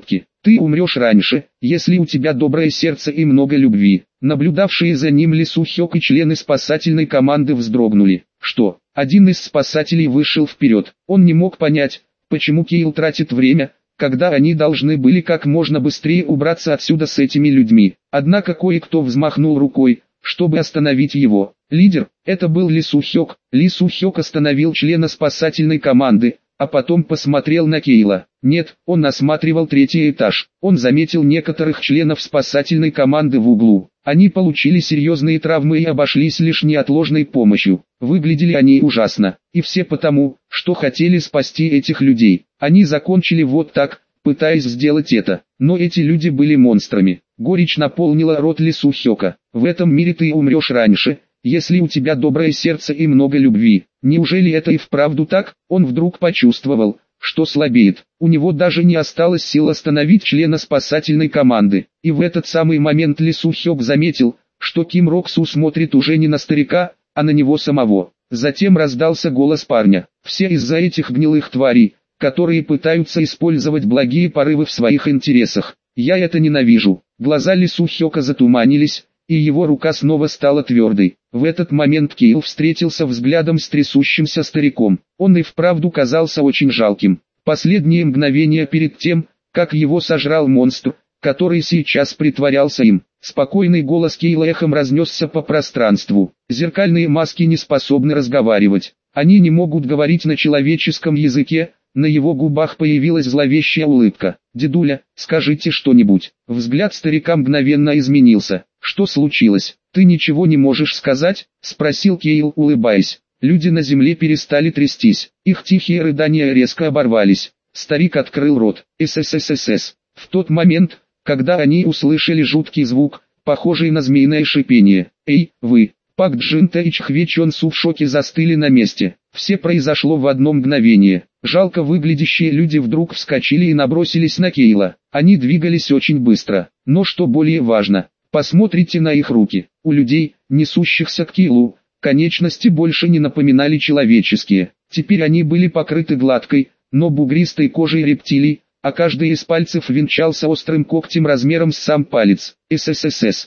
Ты умрешь раньше, если у тебя доброе сердце и много любви. Наблюдавшие за ним Ли Су-хёк и члены спасательной команды вздрогнули. Что? Один из спасателей вышел вперед. Он не мог понять, почему Кейл тратит время, когда они должны были как можно быстрее убраться отсюда с этими людьми. Однако кое-кто взмахнул рукой, чтобы остановить его. Лидер, это был Ли Су-хёк. Ли Су-хёк остановил члена спасательной команды, а потом посмотрел на Кейла. Нет, он осматривал третий этаж. Он заметил некоторых членов спасательной команды в углу. Они получили серьезные травмы и обошлись лишь неотложной помощью. Выглядели они ужасно. И все потому, что хотели спасти этих людей. Они закончили вот так, пытаясь сделать это. Но эти люди были монстрами. Горечь наполнила рот Ли Су-хёка. В этом мире ты умрешь раньше, если у тебя доброе сердце и много любви. Неужели это и вправду так? Он вдруг почувствовал, что слабеет. У него даже не осталось сил остановить члена спасательной команды. И в этот самый момент Ли Су-хёк заметил, что Ким Рок-су смотрит уже не на старика, а на него самого. Затем раздался голос парня. Все из-за этих гнилых тварей, которые пытаются использовать благие порывы в своих интересах. Я это ненавижу. Глаза Ли Су-хёка затуманились, и его рука снова стала твердой. В этот момент Кейл встретился взглядом с трясущимся стариком. Он и вправду казался очень жалким. Последние мгновения перед тем, как его сожрал монстр, который сейчас притворялся им. Спокойный голос Кейла эхом разнесся по пространству. Зеркальные маски не способны разговаривать. Они не могут говорить на человеческом языке. На его губах появилась зловещая улыбка. «Дедуля, скажите что-нибудь». Взгляд старика мгновенно изменился. «Что случилось? Ты ничего не можешь сказать?» — спросил Кейл, улыбаясь. Люди на земле перестали трястись. Их тихие рыдания резко оборвались. Старик открыл рот. «ССССС». В тот момент, когда они услышали жуткий звук, похожий на змеиное шипение. «Эй, вы!» Пак Джинта и Чхве Чон Су в шоке застыли на месте. Все произошло в одно мгновение. Жалко выглядящие люди вдруг вскочили и набросились на Кейла. Они двигались очень быстро. Но что более важно, посмотрите на их руки. У людей, несущихся к Кейлу, конечности больше не напоминали человеческие. Теперь они были покрыты гладкой, но бугристой кожей рептилий, а каждый из пальцев венчался острым когтем размером с сам палец. СССС,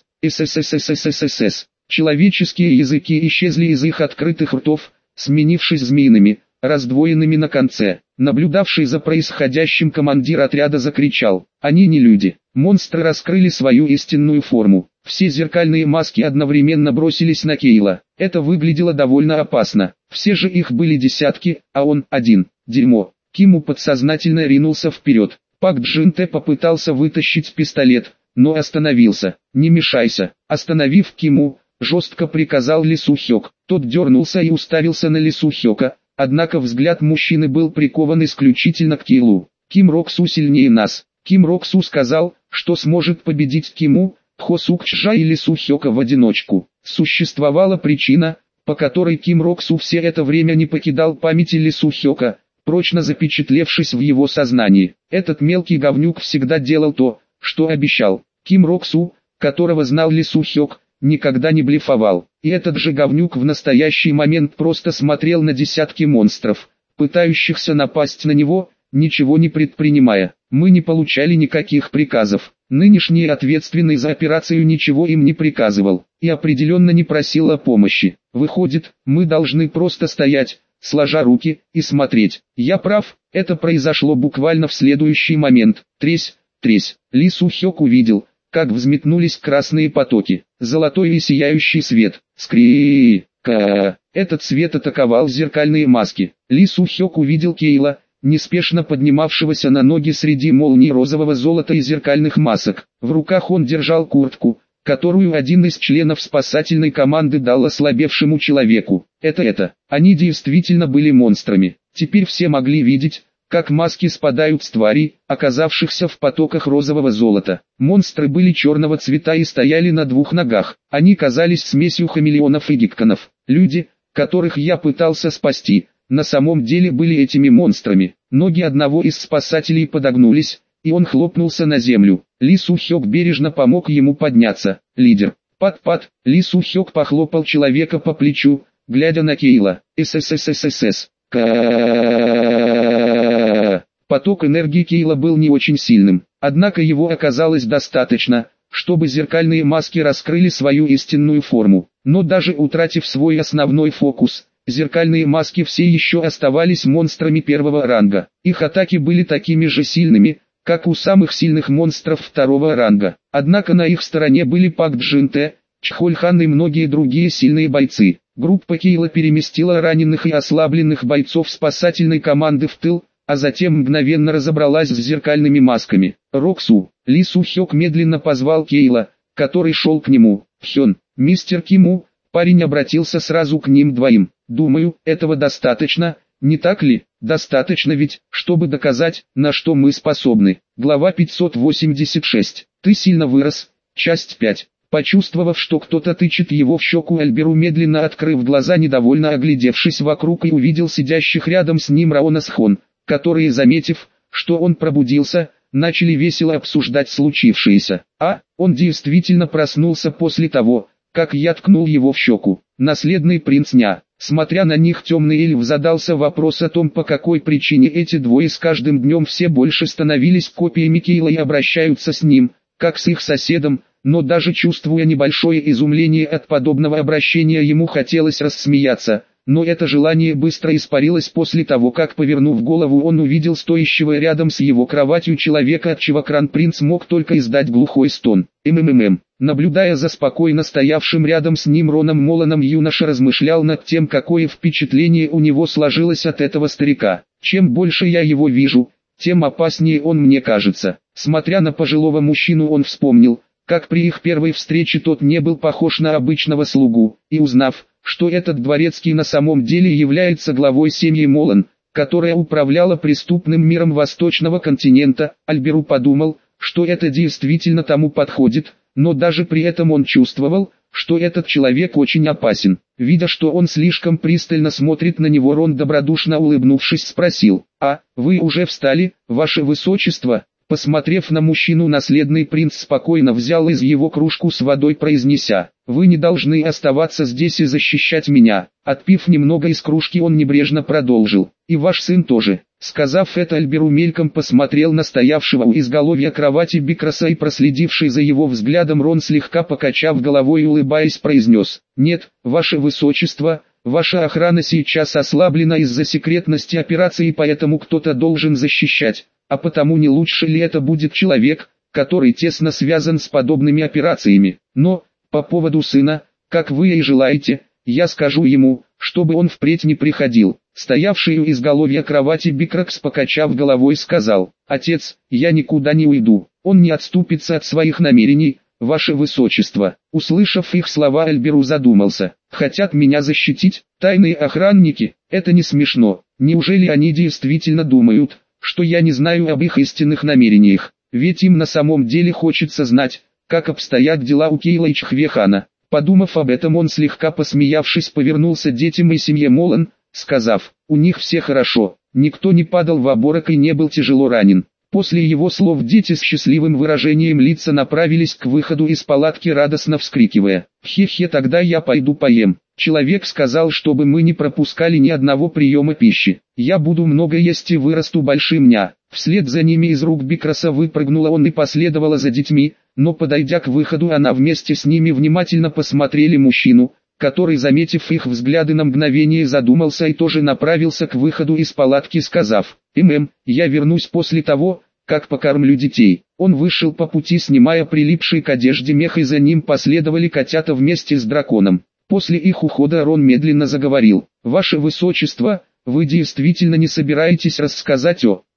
ССССССС. Человеческие языки исчезли из их открытых ртов, сменившись змеиными, раздвоенными на конце. Наблюдавший за происходящим командир отряда закричал: «Они не люди!» Монстры раскрыли свою истинную форму. Все зеркальные маски одновременно бросились на Кейла. Это выглядело довольно опасно. Все же их были десятки, а он один. Дерьмо. Киму подсознательно ринулся вперед. Пак Джинте попытался вытащить пистолет, но остановился. «Не мешайся!» Остановив Киму, жестко приказал Ли Су-хёк. Тот дернулся и уставился на Ли Су-хёка, однако взгляд мужчины был прикован исключительно к Кейлу. «Ким Рок-су сильнее нас». Ким Рок-су сказал, что сможет победить Киму, Пхо Сук-чжа и Ли Су-хёка в одиночку. Существовала причина, по которой Ким Рок-су все это время не покидал памяти Ли Су-хёка, прочно запечатлевшись в его сознании. Этот мелкий говнюк всегда делал то, что обещал. Ким Рок-су, которого знал Ли Су-хёк, никогда не блефовал. И этот же говнюк в настоящий момент просто смотрел на десятки монстров, пытающихся напасть на него, ничего не предпринимая. Мы не получали никаких приказов. Нынешний ответственный за операцию ничего им не приказывал, и определенно не просил о помощи. Выходит, мы должны просто стоять, сложа руки, и смотреть. Я прав, это произошло буквально в следующий момент. Тресь, тресь. Ли Су-хёк увидел, как взметнулись красные потоки, золотой и сияющий свет. Скри-ка. Этот свет атаковал зеркальные маски. Ли Су-хёк увидел Кейла, неспешно поднимавшегося на ноги среди молний розового золота и зеркальных масок. В руках он держал куртку, которую один из членов спасательной команды дал ослабевшему человеку. Это это. Они действительно были монстрами. Теперь все могли видеть, как маски спадают с тварей, оказавшихся в потоках розового золота. Монстры были черного цвета и стояли на двух ногах. Они казались смесью хамелеонов и гекконов. Люди, которых я пытался спасти, на самом деле были этими монстрами. Ноги одного из спасателей подогнулись, и он хлопнулся на землю. Ли Су-хёк бережно помог ему подняться. «Лидер, пат-пат!» Ли Су-хёк похлопал человека по плечу, глядя на Кейла. «ССССС! Ка-а-а-а-а-а!» Поток энергии Кейла был не очень сильным, однако его оказалось достаточно, чтобы зеркальные маски раскрыли свою истинную форму. Но даже утратив свой основной фокус, зеркальные маски все еще оставались монстрами первого ранга. Их атаки были такими же сильными, как у самых сильных монстров второго ранга. Однако на их стороне были Пак Джинте, Чхольхан и многие другие сильные бойцы. Группа Кейла переместила раненых и ослабленных бойцов спасательной команды в тыл, а затем мгновенно разобралась с зеркальными масками. Роксу, Ли Су Хёк медленно позвал Кейла, который шел к нему. «Хён, мистер Киму», парень обратился сразу к ним двоим. «Думаю, этого достаточно, не так ли? Достаточно ведь, чтобы доказать, на что мы способны». Глава пятьсот восемьдесят шесть. Ты сильно вырос. Часть пять. Почувствовав, что кто-то тычет его в щеку, Альберу медленно открыв глаза, недовольно оглядевшись вокруг, и увидел сидящих рядом с ним Раона с Хон, которые, заметив, что он пробудился, начали весело обсуждать случившееся. А, он действительно проснулся после того, как я ткнул его в щеку. Наследный принц Ня. Смотря на них, темный эльф задался вопрос о том, по какой причине эти двое с каждым днем все больше становились копиями Кейла и обращаются с ним, как с их соседом, но даже чувствуя небольшое изумление от подобного обращения, ему хотелось рассмеяться. Но это желание быстро испарилось после того, как, повернув голову, он увидел стоящего рядом с его кроватью человека, отчего Кран-принц мог только издать глухой стон. МММ. Наблюдая за спокойно стоявшим рядом с ним Роном Моланом, юноша размышлял над тем, какое впечатление у него сложилось от этого старика. Чем больше я его вижу, тем опаснее он мне кажется. Смотря на пожилого мужчину, он вспомнил, как при их первой встрече тот не был похож на обычного слугу, и узнав, что этот дворецкий на самом деле является главой семьи Молан, которая управляла преступным миром Восточного континента, Альберу подумал, что это действительно тому подходит, но даже при этом он чувствовал, что этот человек очень опасен. Видя, что он слишком пристально смотрит на него, Рон, добродушно улыбнувшись, спросил: «А, вы уже встали, ваше высочество?» Посмотрев на мужчину, наследный принц спокойно взял из его кружку с водой, произнеся: «Вы не должны оставаться здесь и защищать меня». Отпив немного из кружки, он небрежно продолжил: «И ваш сын тоже». Сказав это, Альберу мельком посмотрел на стоявшего у изголовья кровати Бикраса, и, проследивший за его взглядом, Рон, слегка покачав головой и улыбаясь, произнес: «Нет, ваше высочество, ваша охрана сейчас ослаблена из-за секретности операции, поэтому кто-то должен защищать. А потому не лучше ли это будет человек, который тесно связан с подобными операциями? Но, по поводу сына, как вы и желаете, я скажу ему, чтобы он впредь не приходил». Стоявший у изголовья кровати Бикракс, покачав головой, сказал: «Отец, я никуда не уйду, он не отступится от своих намерений, ваше высочество». Услышав их слова, Альберу задумался. «Хотят меня защитить? Тайные охранники? Это не смешно. Неужели они действительно думают, что я не знаю об их истинных намерениях? Ведь им на самом деле хочется знать, как обстоят дела у Кейла и Чхвехана». Подумав об этом, он, слегка посмеявшись, повернулся к детям и семье Молан, сказав: «У них все хорошо, никто не падал в обморок и не был тяжело ранен». После его слов дети с счастливым выражением лица направились к выходу из палатки, радостно вскрикивая: «Хе-хе, тогда я пойду поем. Человек сказал, чтобы мы не пропускали ни одного приема пищи. Я буду много есть и вырасту большим Ня». Вслед за ними из рук Бикраса выпрыгнула он и последовала за детьми, но, подойдя к выходу, она вместе с ними внимательно посмотрели мужчину, который, заметив их взгляды, на мгновение задумался и тоже направился к выходу из палатки, сказав: «ММ, я вернусь после того, как покормлю детей». Он вышел по пути, снимая прилипший к одежде мех, и за ним последовали котята вместе с драконом. После их ухода Рон медленно заговорил: «Ваше высочество, вы действительно не собираетесь рассказать о